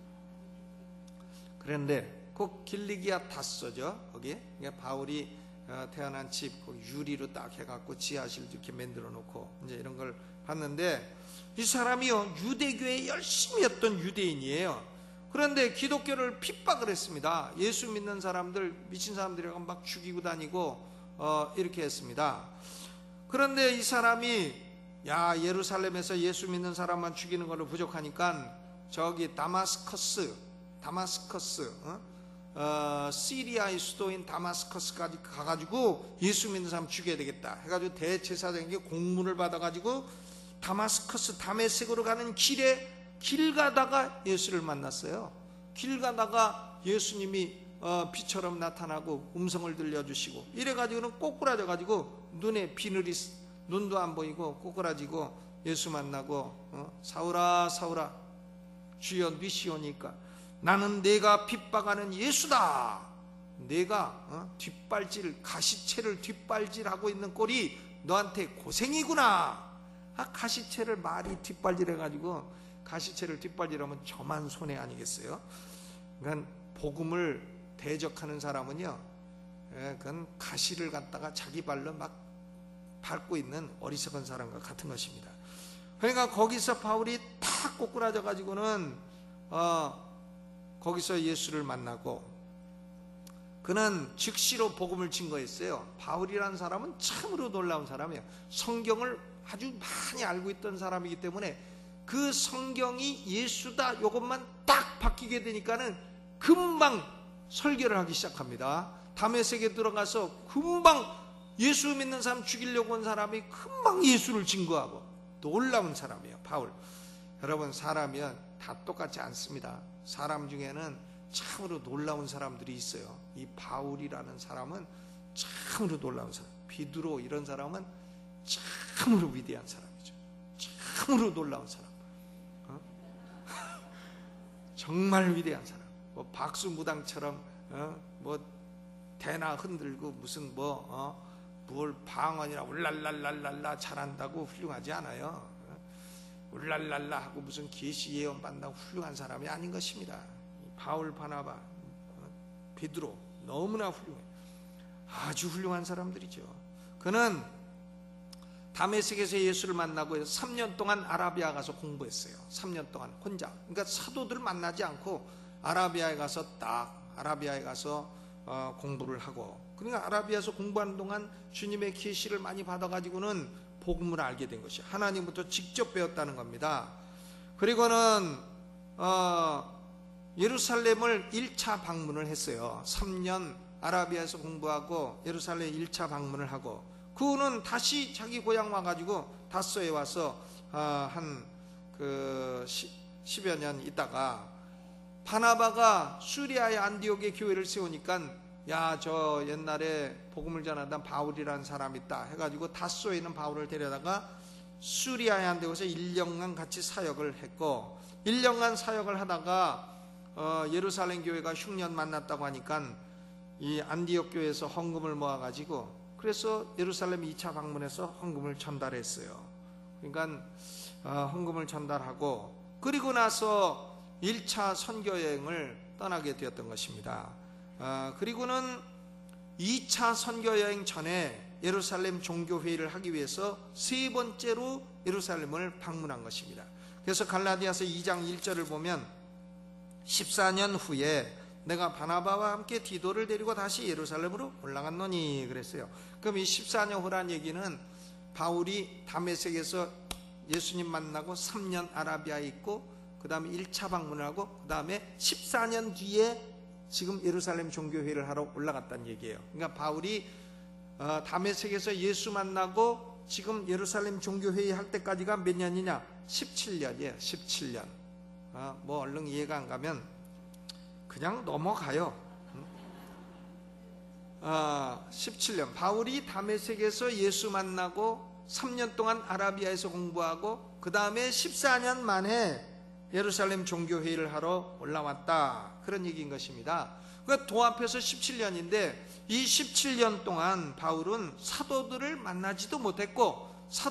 그런데 그 길리기아 다소죠, 거기. 그러니까 바울이 태어난 집 유리로 딱 해갖고 지하실도 이렇게 만들어 놓고 이제 이런 걸 봤는데, 이 사람이요 유대교에 열심히 했던 유대인이에요. 그런데 기독교를 핍박을 했습니다. 예수 믿는 사람들, 미친 사람들이라고 막 죽이고 다니고 이렇게 했습니다. 그런데 이 사람이 예루살렘에서 예수 믿는 사람만 죽이는 걸로 부족하니까 저기 다마스커스 시리아의 수도인 다마스커스까지 가가지고 예수 믿는 사람 죽여야 되겠다 해가지고 대제사장에게 공문을 받아가지고 다마스커스 다메섹으로 가는 길에 길 가다가 예수를 만났어요. 길 가다가 예수님이 빛처럼 나타나고 음성을 들려주시고, 이래가지고는 꼬꾸라져가지고 눈에 비늘이, 눈도 안 보이고 꼬꾸라지고 예수 만나고 사울아 사울아 주여 니시오니까 나는 내가 핍박하는 예수다. 내가 뒷발질, 가시채를 뒷발질하고 있는 꼴이 너한테 고생이구나. 가시채를 말이 뒷발질해가지고, 가시채를 뒷발질하면 저만 손해 아니겠어요? 그러니까 복음을 대적하는 사람은요, 그건 가시를 갖다가 자기 발로 막 밟고 있는 어리석은 사람과 같은 것입니다. 그러니까 거기서 바울이 탁 꼬꾸라져 가지고는 거기서 예수를 만나고, 그는 즉시로 복음을 증거했어요. 바울이라는 사람은 참으로 놀라운 사람이에요. 성경을 아주 많이 알고 있던 사람이기 때문에 그 성경이 예수다 이것만 딱 바뀌게 되니까는 금방 설교를 하기 시작합니다. 다메섹에 들어가서 금방 예수 믿는 사람 죽이려고 온 사람이 금방 예수를 증거하고, 놀라운 사람이에요, 바울. 여러분, 사람이면 다 똑같지 않습니다. 사람 중에는 참으로 놀라운 사람들이 있어요. 이 바울이라는 사람은 참으로 놀라운 사람, 비두로 이런 사람은 참으로 위대한 사람이죠. 참으로 놀라운 사람, 정말 위대한 사람. 뭐 박수무당처럼 뭐 대나 흔들고 무슨 뭘 방언이라 울랄랄랄랄라 잘한다고 훌륭하지 않아요. 울랄랄라 하고 무슨 계시 예언 받는다고 훌륭한 사람이 아닌 것입니다. 바울, 바나바, 베드로 너무나 훌륭해. 아주 훌륭한 사람들이죠. 그는 다메섹에서 예수를 만나고 3년 동안 아라비아 가서 공부했어요. 3년 동안 혼자. 그러니까 사도들을 만나지 않고 아라비아에 가서 공부를 하고, 그러니까 아라비아에서 공부하는 동안 주님의 계시를 많이 받아가지고는 복음을 알게 된 것이 하나님부터 직접 배웠다는 겁니다. 그리고는 예루살렘을 1차 방문을 했어요. 3년 아라비아에서 공부하고 예루살렘 1차 방문을 하고, 그 후는 다시 자기 고향 와가지고 다소에 와서 한 10여 년 있다가 바나바가 수리아의 안디옥에 교회를 세우니까 저 옛날에 복음을 전하던 바울이라는 사람이 있다 해가지고 다소에 있는 바울을 데려다가 수리아의 안디옥에서 1년간 같이 사역을 했고, 1년간 사역을 하다가 예루살렘 교회가 흉년 만났다고 하니까 이 안디옥 교회에서 헌금을 모아가지고 그래서 예루살렘 2차 방문해서 헌금을 전달했어요. 그러니까 헌금을 전달하고 그리고 나서 1차 선교 여행을 떠나게 되었던 것입니다. 그리고는 2차 선교 여행 전에 예루살렘 종교회의를 하기 위해서 세 번째로 예루살렘을 방문한 것입니다. 그래서 갈라디아서 2장 1절을 보면 14년 후에 내가 바나바와 함께 디도를 데리고 다시 예루살렘으로 올라갔노니 그랬어요. 그럼 이 14년 후란 얘기는 바울이 다메섹에서 예수님 만나고 3년 아라비아에 있고 그 다음에 1차 방문을 하고 그 다음에 14년 뒤에 지금 예루살렘 종교회의를 하러 올라갔다는 얘기예요. 그러니까 바울이 다메섹에서 예수 만나고 지금 예루살렘 종교회의 할 때까지가 몇 년이냐? 17년이에요. 17년. 뭐 얼른 이해가 안 가면 그냥 넘어가요. 17년. 바울이 다메섹에서 예수 만나고 3년 동안 아라비아에서 공부하고 그 다음에 14년 만에 예루살렘 종교회의를 하러 올라왔다, 그런 얘기인 것입니다. 그러니까 도합해서 17년인데 이 17년 동안 바울은 사도들을 만나지도 못했고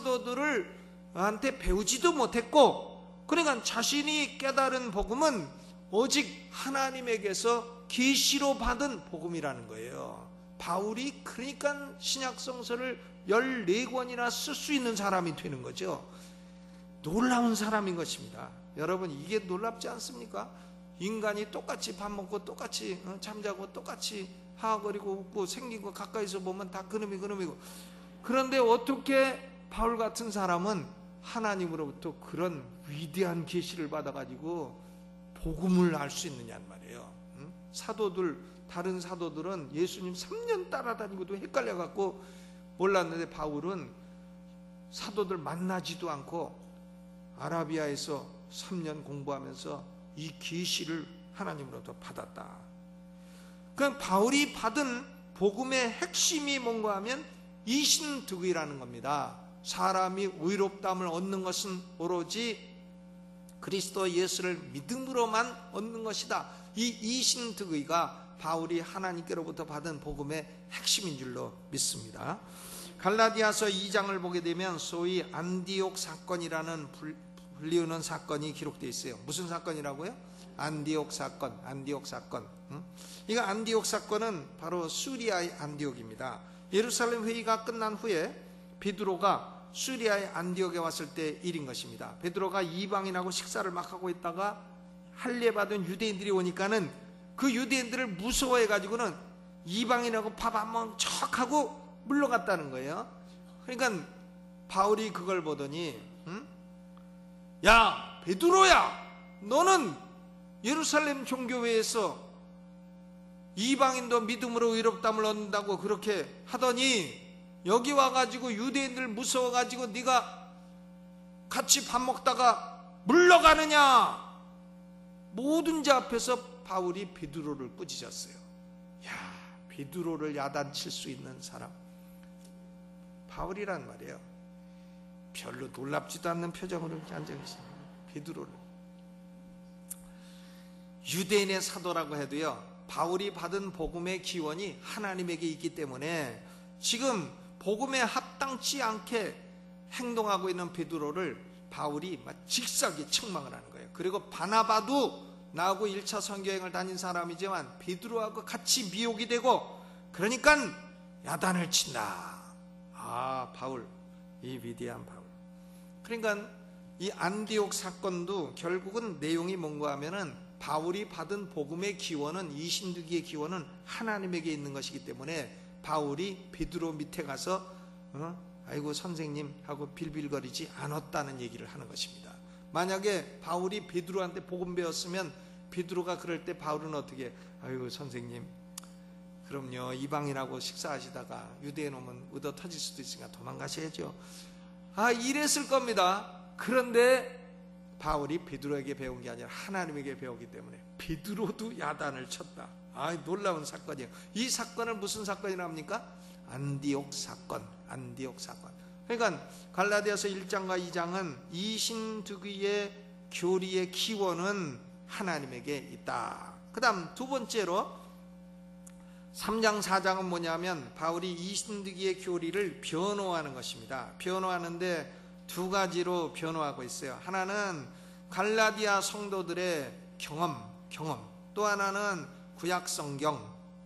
사도들한테 배우지도 못했고, 그러니까 자신이 깨달은 복음은 오직 하나님에게서 계시로 받은 복음이라는 거예요. 바울이 그러니까 신약성서를 14권이나 쓸 수 있는 사람이 되는 거죠. 놀라운 사람인 것입니다. 여러분, 이게 놀랍지 않습니까? 인간이 똑같이 밥 먹고 똑같이 잠자고 똑같이 하거리고 웃고 생긴 거 가까이서 보면 다 그놈이고, 그런데 어떻게 바울 같은 사람은 하나님으로부터 그런 위대한 계시를 받아가지고 복음을 알 수 있느냐는 말이에요. 사도들, 다른 사도들은 예수님 3년 따라다니고도 헷갈려갖고 몰랐는데 바울은 사도들 만나지도 않고 아라비아에서 3년 공부하면서 이 계시를 하나님으로부터 받았다. 그럼 바울이 받은 복음의 핵심이 뭔가 하면 이신득의라는 겁니다. 사람이 의롭다함을 얻는 것은 오로지 그리스도 예수를 믿음으로만 얻는 것이다. 이 이신득의가 바울이 하나님께로부터 받은 복음의 핵심인 줄로 믿습니다. 갈라디아서 2장을 보게 되면 소위 안디옥 사건이라는 불리우는 사건이 기록되어 있어요. 무슨 사건이라고요? 안디옥 사건. 이거 안디옥 사건은 바로 수리아의 안디옥입니다. 예루살렘 회의가 끝난 후에 베드로가 수리아의 안디옥에 왔을 때 일인 것입니다. 베드로가 이방인하고 식사를 막 하고 있다가 할례받은 유대인들이 오니까는 그 유대인들을 무서워해 가지고는 이방인하고 밥 안 먹은 척하고 물러갔다는 거예요. 그러니까 바울이 그걸 보더니 야, 베드로야, 너는 예루살렘 종교회에서 이방인도 믿음으로 의롭다함을 얻는다고 그렇게 하더니 여기 와가지고 유대인들 무서워가지고 네가 같이 밥 먹다가 물러가느냐. 모든 자 앞에서 바울이 베드로를 꾸짖었어요. 야, 베드로를 야단칠 수 있는 사람 바울이란 말이에요. 별로 놀랍지도 않는 표정으로 이렇게 앉아계십니다. 베드로를. 유대인의 사도라고 해도요, 바울이 받은 복음의 기원이 하나님에게 있기 때문에 지금 복음에 합당치 않게 행동하고 있는 베드로를 바울이 직사하게 책망을 하는 거예요. 그리고 바나바도 나하고 1차 선교여행을 다닌 사람이지만 베드로하고 같이 미혹이 되고 그러니까 야단을 친다. 바울, 이 위대한 바울. 그러니까 이 안디옥 사건도 결국은 내용이 뭔가 하면은 바울이 받은 복음의 기원은, 이신득의의 기원은 하나님에게 있는 것이기 때문에 바울이 베드로 밑에 가서 아이고 선생님 하고 빌빌거리지 않았다는 얘기를 하는 것입니다. 만약에 바울이 베드로한테 복음 배웠으면 베드로가 그럴 때 바울은 어떻게, 아이고 선생님 그럼요, 이방인하고 식사하시다가 유대인 오면 얻어 터질 수도 있으니까 도망가셔야죠. 이랬을 겁니다. 그런데 바울이 베드로에게 배운 게 아니라 하나님에게 배우기 때문에 베드로도 야단을 쳤다. 놀라운 사건이에요. 이 사건을 무슨 사건이라 합니까? 안디옥 사건. 그러니까 갈라디아서 1장과 2장은 이신득의의 교리의 기원은 하나님에게 있다. 그 다음 두 번째로 3장 4장은 뭐냐면 바울이 이신득이의 교리를 변호하는 것입니다. 변호하는데 두 가지로 변호하고 있어요. 하나는 갈라디아 성도들의 경험, 또 하나는 구약성경.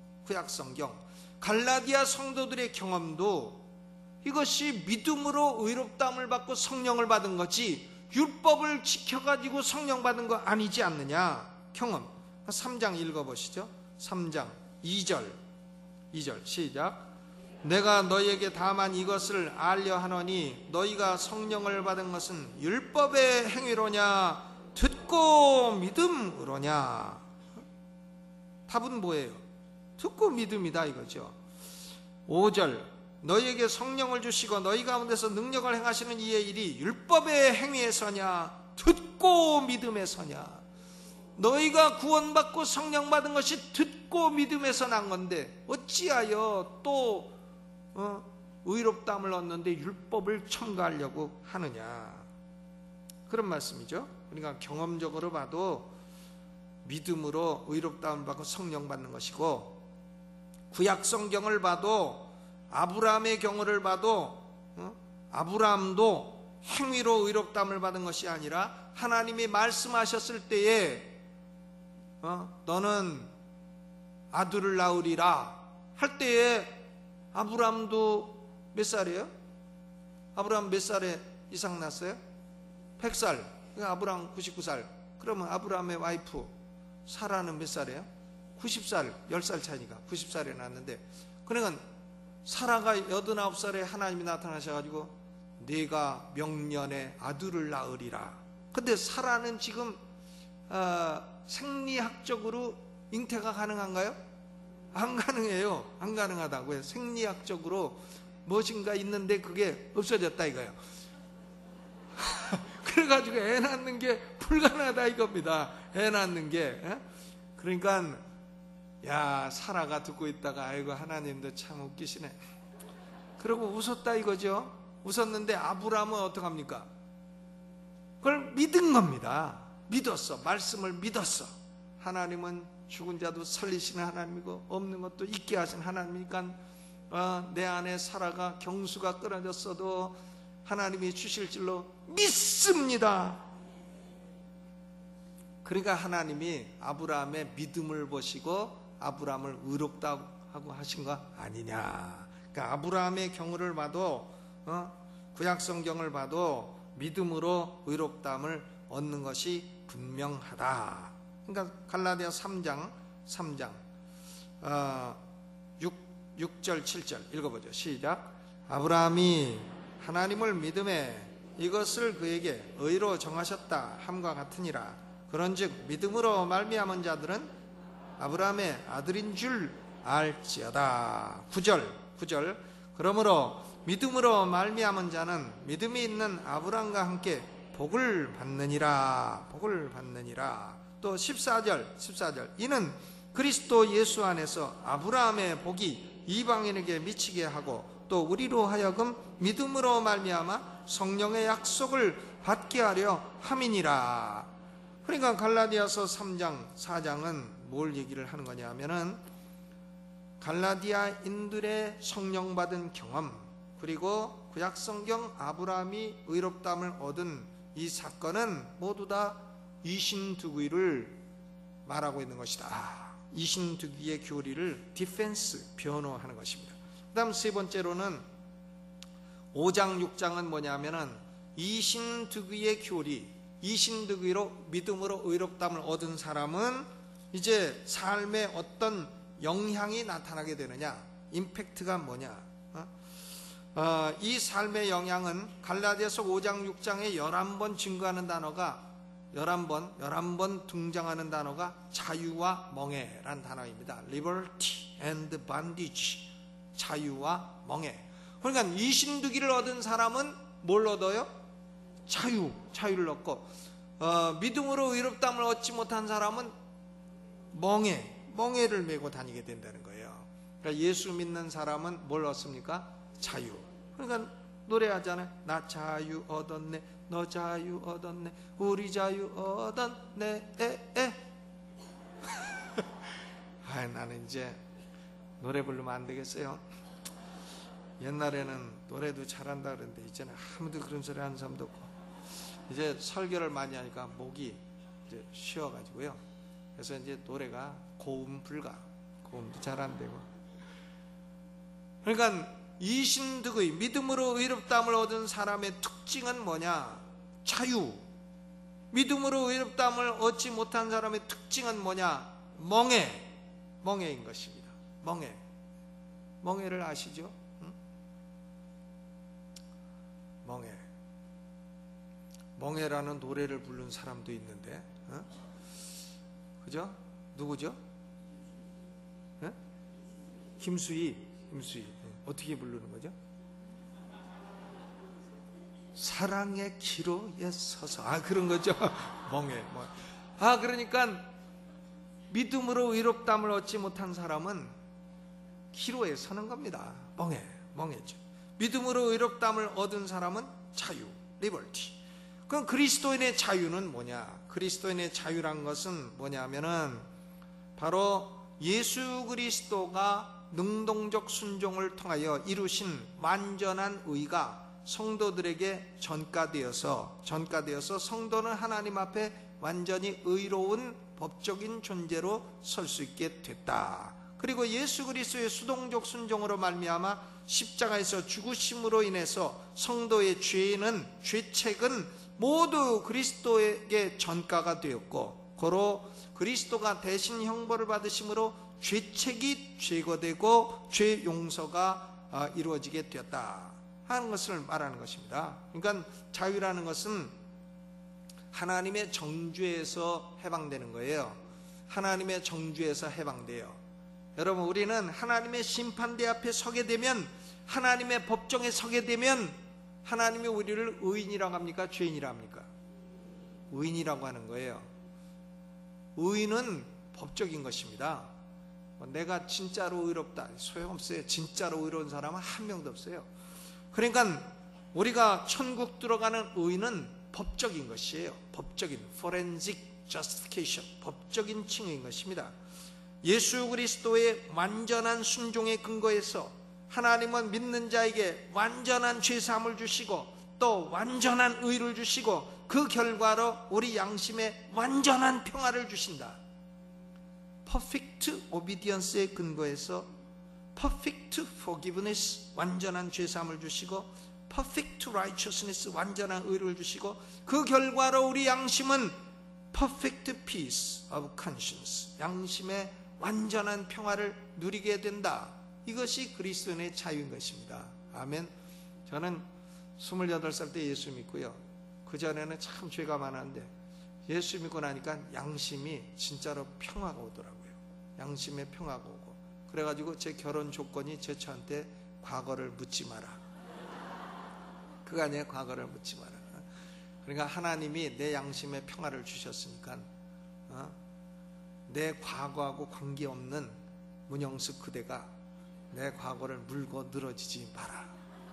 갈라디아 성도들의 경험도 이것이 믿음으로 의롭다함을 받고 성령을 받은 거지 율법을 지켜가지고 성령 받은 거 아니지 않느냐. 경험. 3장 읽어보시죠. 3장 2절 시작. 내가 너희에게 다만 이것을 알려 하노니 너희가 성령을 받은 것은 율법의 행위로냐 듣고 믿음으로냐. 답은 뭐예요? 듣고 믿음이다 이거죠. 5절 너희에게 성령을 주시고 너희 가운데서 능력을 행하시는 이의 일이 율법의 행위에서냐 듣고 믿음에서냐. 너희가 구원받고 성령 받은 것이 듣고 믿음에서 난 건데 어찌하여 또 의롭다함을 얻는데 율법을 첨가하려고 하느냐. 그런 말씀이죠. 그러니까 경험적으로 봐도 믿음으로 의롭다함을 받고 성령 받는 것이고, 구약 성경을 봐도 아브라함의 경우를 봐도 아브라함도 행위로 의롭다함을 받은 것이 아니라 하나님이 말씀하셨을 때에 너는 아들을 낳으리라 할 때에 아브라함도 몇 살이에요? 아브라함 몇 살에 이삭 낳았어요? 100살. 아브라함 99살. 그러면 아브라함의 와이프 사라는 몇 살이에요? 90살. 10살 차이니까 90살에 낳았는데, 그러니까 사라가 89살에 하나님이 나타나셔가지고 네가 명년에 아들을 낳으리라. 근데 사라는 지금 생리학적으로 잉태가 가능한가요? 안 가능해요. 안 가능하다고요. 생리학적으로 무엇인가 있는데 그게 없어졌다 이거예요. 그래가지고 애 낳는 게 불가능하다 이겁니다. 애 낳는 게. 그러니까 야, 사라가 듣고 있다가 아이고 하나님도 참 웃기시네 그러고 웃었다 이거죠. 웃었는데 아브라함은 어떡합니까? 그걸 믿은 겁니다. 믿었어. 말씀을 믿었어. 하나님은 죽은 자도 살리시는 하나님이고 없는 것도 있게 하신 하나님이니까 내 안에 사라가 경수가 끊어졌어도 하나님이 주실 줄로 믿습니다. 그러니까 하나님이 아브라함의 믿음을 보시고 아브라함을 의롭다고 하신 거 아니냐. 그러니까 아브라함의 경우를 봐도 구약 성경을 봐도 믿음으로 의롭다함을 얻는 것이 분명하다. 그러니까 갈라디아 3장 6절 7절 읽어보죠. 시작. 아브라함이 하나님을 믿음에 이것을 그에게 의로 정하셨다 함과 같으니라. 그런즉 믿음으로 말미암은 자들은 아브라함의 아들인 줄 알지어다. 9절 그러므로 믿음으로 말미암은 자는 믿음이 있는 아브라함과 함께 복을 받느니라. 또 14절 이는 그리스도 예수 안에서 아브라함의 복이 이방인에게 미치게 하고 또 우리로 하여금 믿음으로 말미암아 성령의 약속을 받게 하려 함이니라. 그러니까 갈라디아서 3장 4장은 뭘 얘기를 하는 거냐 하면은 갈라디아인들의 성령 받은 경험, 그리고 구약 성경 아브라함이 의롭다함을 얻은 이 사건은 모두 다 이신득의를 말하고 있는 것이다. 이신득의의 교리를 디펜스, 변호하는 것입니다. 그 다음 세 번째로는 5장 6장은 뭐냐면은 이신득의의 교리, 이신득의로 믿음으로 의롭다함을 얻은 사람은 이제 삶에 어떤 영향이 나타나게 되느냐, 임팩트가 뭐냐. 이 삶의 영향은 갈라디아서 5장 6장에 11번 증거하는 단어가 11번 등장하는 단어가 자유와 멍에란 단어입니다. Liberty and bondage. 자유와 멍에. 그러니까 이신득의를 얻은 사람은 뭘 얻어요? 자유를 얻고, 믿음으로 의롭다함을 얻지 못한 사람은 멍에를 메고 다니게 된다는 거예요. 그러니까 예수 믿는 사람은 뭘 얻습니까? 자유. 그러니까 노래하잖아요. 나 자유 얻었네, 너 자유 얻었네, 우리 자유 얻었네, 아, 나는 이제 노래 부르면 안 되겠어요. 옛날에는 노래도 잘한다 그랬는데 이제는 아무도 그런 소리 하는 사람도 없고, 이제 설교를 많이 하니까 목이 이제 쉬어가지고요. 그래서 이제 노래가 고음 불가, 고음도 잘 안 되고. 그러니까 이신득의 믿음으로 의롭다함을 얻은 사람의 특징은 뭐냐? 자유. 믿음으로 의롭다함을 얻지 못한 사람의 특징은 뭐냐? 멍해인 것입니다. 멍해를 아시죠? 응? 멍해라는 노래를 부른 사람도 있는데, 응? 그죠? 누구죠? 응? 김수희. 어떻게 부르는 거죠? 사랑의 기로에 서서. 그런 거죠. 멍해. 그러니까 믿음으로 의롭다함을 얻지 못한 사람은 기로에 서는 겁니다. 멍해죠. 믿음으로 의롭다함을 얻은 사람은 자유, 리버티. 그럼 그리스도인의 자유는 뭐냐? 그리스도인의 자유란 것은 뭐냐면은 바로 예수 그리스도가 능동적 순종을 통하여 이루신 완전한 의가 성도들에게 전가되어서 성도는 하나님 앞에 완전히 의로운 법적인 존재로 설 수 있게 됐다. 그리고 예수 그리스도의 수동적 순종으로 말미암아 십자가에서 죽으심으로 인해서 성도의 죄책은 모두 그리스도에게 전가가 되었고, 고로 그리스도가 대신 형벌을 받으심으로 죄책이 제거되고 죄 용서가 이루어지게 되었다 하는 것을 말하는 것입니다. 그러니까 자유라는 것은 하나님의 정죄에서 해방되는 거예요. 하나님의 정죄에서 해방돼요. 여러분, 우리는 하나님의 심판대 앞에 서게 되면, 하나님의 법정에 서게 되면 하나님이 우리를 의인이라고 합니까? 죄인이라고 합니까? 의인이라고 하는 거예요. 의인은 법적인 것입니다. 내가 진짜로 의롭다, 소용없어요. 진짜로 의로운 사람은 한 명도 없어요. 그러니까 우리가 천국 들어가는 의인은 법적인 것이에요. 법적인, forensic justification, 법적인 칭의인 것입니다. 예수 그리스도의 완전한 순종의 근거에서 하나님은 믿는 자에게 완전한 죄사함을 주시고 또 완전한 의를 주시고, 그 결과로 우리 양심에 완전한 평화를 주신다. 퍼펙트 오비디언스의 근거에서 퍼펙트 forgiveness, 완전한 죄사함을 주시고, 퍼펙트 righteousness, 완전한 의를 주시고, 그 결과로 우리 양심은 퍼펙트 peace of conscience, 양심의 완전한 평화를 누리게 된다. 이것이 그리스도인의 자유인 것입니다. 아멘. 저는 28살 때 예수 믿고요, 그전에는 참 죄가 많았는데 예수 믿고 나니까 양심이 진짜로 평화가 오더라고요. 양심의 평화가 오고, 그래가지고 제 결혼 조건이 제 처한테 과거를 묻지 마라. 그거 아니에요? 과거를 묻지 마라. 그러니까 하나님이 내 양심에 평화를 주셨으니까 내 과거하고 관계없는 문영숙 그대가 내 과거를 물고 늘어지지 마라.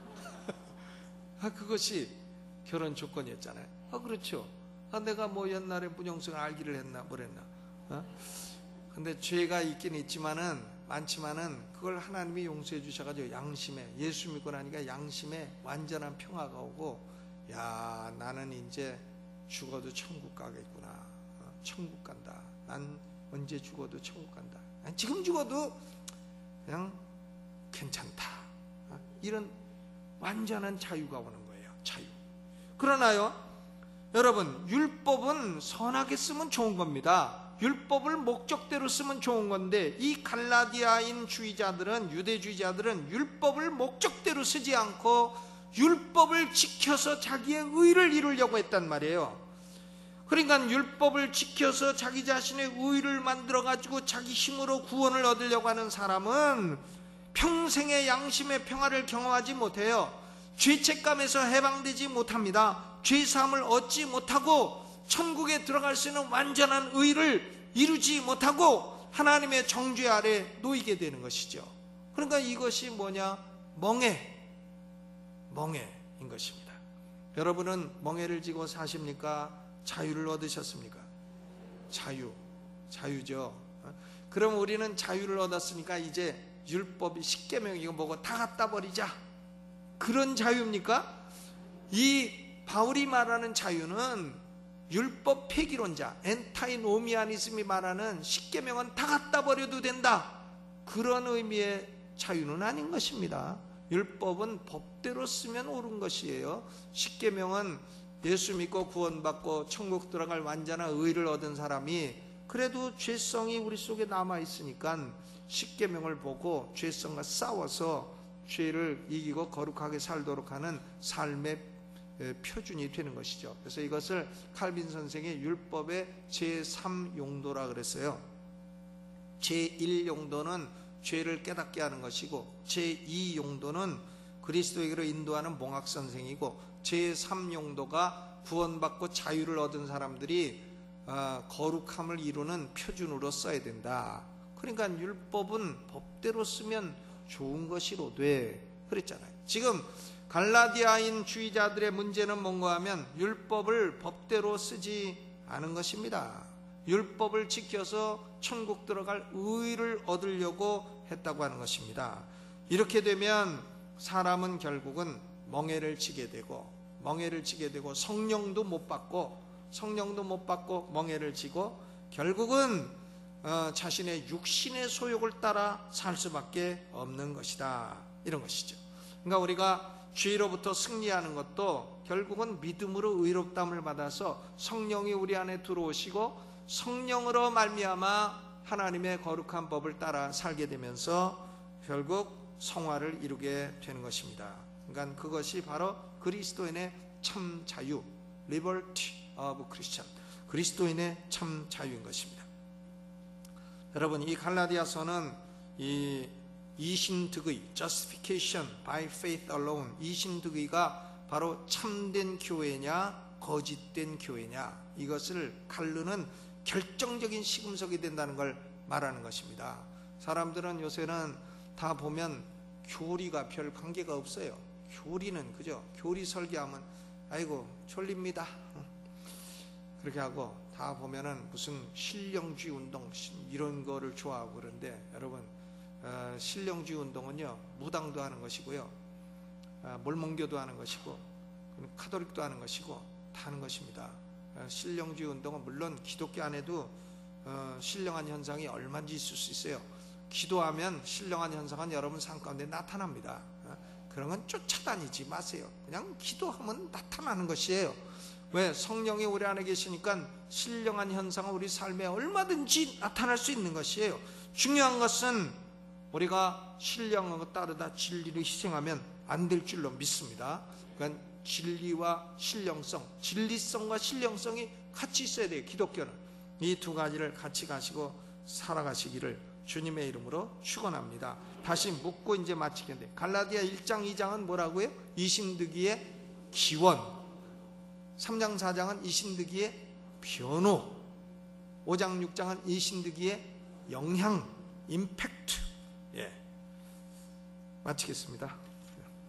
그것이 결혼 조건이었잖아요. 그렇죠. 내가 뭐 옛날에 문영숙을 알기를 했나 뭐랬나. 근데 죄가 있긴 있지만은, 많지만은 그걸 하나님이 용서해 주셔가지고 양심에, 예수 믿고 나니까 양심에 완전한 평화가 오고, 야, 나는 이제 죽어도 천국 가겠구나. 천국 간다. 난 언제 죽어도 천국 간다. 지금 죽어도 그냥 괜찮다. 이런 완전한 자유가 오는 거예요. 자유. 그러나요, 여러분, 율법은 선하게 쓰면 좋은 겁니다. 율법을 목적대로 쓰면 좋은 건데, 이 갈라디아인 주의자들은, 유대주의자들은 율법을 목적대로 쓰지 않고 율법을 지켜서 자기의 의를 이루려고 했단 말이에요. 그러니까 율법을 지켜서 자기 자신의 의를 만들어가지고 자기 힘으로 구원을 얻으려고 하는 사람은 평생의 양심의 평화를 경험하지 못해요. 죄책감에서 해방되지 못합니다. 죄사함을 얻지 못하고 천국에 들어갈 수 있는 완전한 의를 이루지 못하고 하나님의 정죄 아래 놓이게 되는 것이죠. 그러니까 이것이 뭐냐? 멍해인 것입니다. 여러분은 멍에를 지고 사십니까? 자유를 얻으셨습니까? 자유죠. 그럼 우리는 자유를 얻었으니까 이제 율법이 십계명이고 뭐고 다 갖다 버리자, 그런 자유입니까? 이 바울이 말하는 자유는 율법 폐기론자 엔타이노미아니즘이 말하는 십계명은 다 갖다 버려도 된다, 그런 의미의 자유는 아닌 것입니다. 율법은 법대로 쓰면 옳은 것이에요. 십계명은 예수 믿고 구원받고 천국 들어갈 완전한 의를 얻은 사람이 그래도 죄성이 우리 속에 남아있으니까 십계명을 보고 죄성과 싸워서 죄를 이기고 거룩하게 살도록 하는 삶의 표준이 되는 것이죠. 그래서 이것을 칼빈 선생의 율법의 제3용도라 그랬어요. 제1용도는 죄를 깨닫게 하는 것이고, 제2용도는 그리스도에게로 인도하는 몽학선생이고, 제3용도가 구원받고 자유를 얻은 사람들이 거룩함을 이루는 표준으로 써야 된다. 그러니까 율법은 법대로 쓰면 좋은 것이로되 그랬잖아요. 지금 갈라디아인 주의자들의 문제는 뭔가 하면 율법을 법대로 쓰지 않은 것입니다. 율법을 지켜서 천국 들어갈 의를 얻으려고 했다고 하는 것입니다. 이렇게 되면 사람은 결국은 멍에를 지게 되고 성령도 못 받고 멍에를 지고 결국은 자신의 육신의 소욕을 따라 살 수밖에 없는 것이다, 이런 것이죠. 그러니까 우리가 죄로부터 승리하는 것도 결국은 믿음으로 의롭다함을 받아서 성령이 우리 안에 들어오시고 성령으로 말미암아 하나님의 거룩한 법을 따라 살게 되면서 결국 성화를 이루게 되는 것입니다. 그러니까 그것이 바로 그리스도인의 참 자유, Liberty of Christian, 그리스도인의 참 자유인 것입니다. 여러분, 이 갈라디아서는 이 이신득의 Justification by Faith Alone, 이신득의가 바로 참된 교회냐 거짓된 교회냐, 이것을 가르는 결정적인 시금석이 된다는 걸 말하는 것입니다. 사람들은 요새는 다 보면 교리가 별 관계가 없어요. 교리는 그죠? 교리 설교하면 아이고 졸립니다 그렇게 하고, 다 보면은 무슨 신령주의 운동 이런 거를 좋아하고 그런데, 여러분 신령주의 운동은요 무당도 하는 것이고요, 몰몬교도 하는 것이고 카톨릭도 하는 것이고 다 하는 것입니다. 신령주의 운동은 물론 기독교 안에도 신령한 현상이 얼마든지 있을 수 있어요. 기도하면 신령한 현상은 여러분 삶 가운데 나타납니다. 그런 건 쫓아다니지 마세요. 그냥 기도하면 나타나는 것이에요. 왜? 성령이 우리 안에 계시니까 신령한 현상은 우리 삶에 얼마든지 나타날 수 있는 것이에요. 중요한 것은 우리가 신령하고 따르다 진리를 희생하면 안 될 줄로 믿습니다. 그러니까 진리와 신령성, 진리성과 신령성이 같이 있어야 돼요. 기독교는 이 두 가지를 같이 가시고 살아가시기를 주님의 이름으로 축원합니다. 다시 묻고 이제 마치겠는데, 갈라디아 1장 2장은 뭐라고요? 이신득이의 기원, 3장 4장은 이신득이의 변호, 5장 6장은 이신득이의 영향, 임팩트. 마치겠습니다.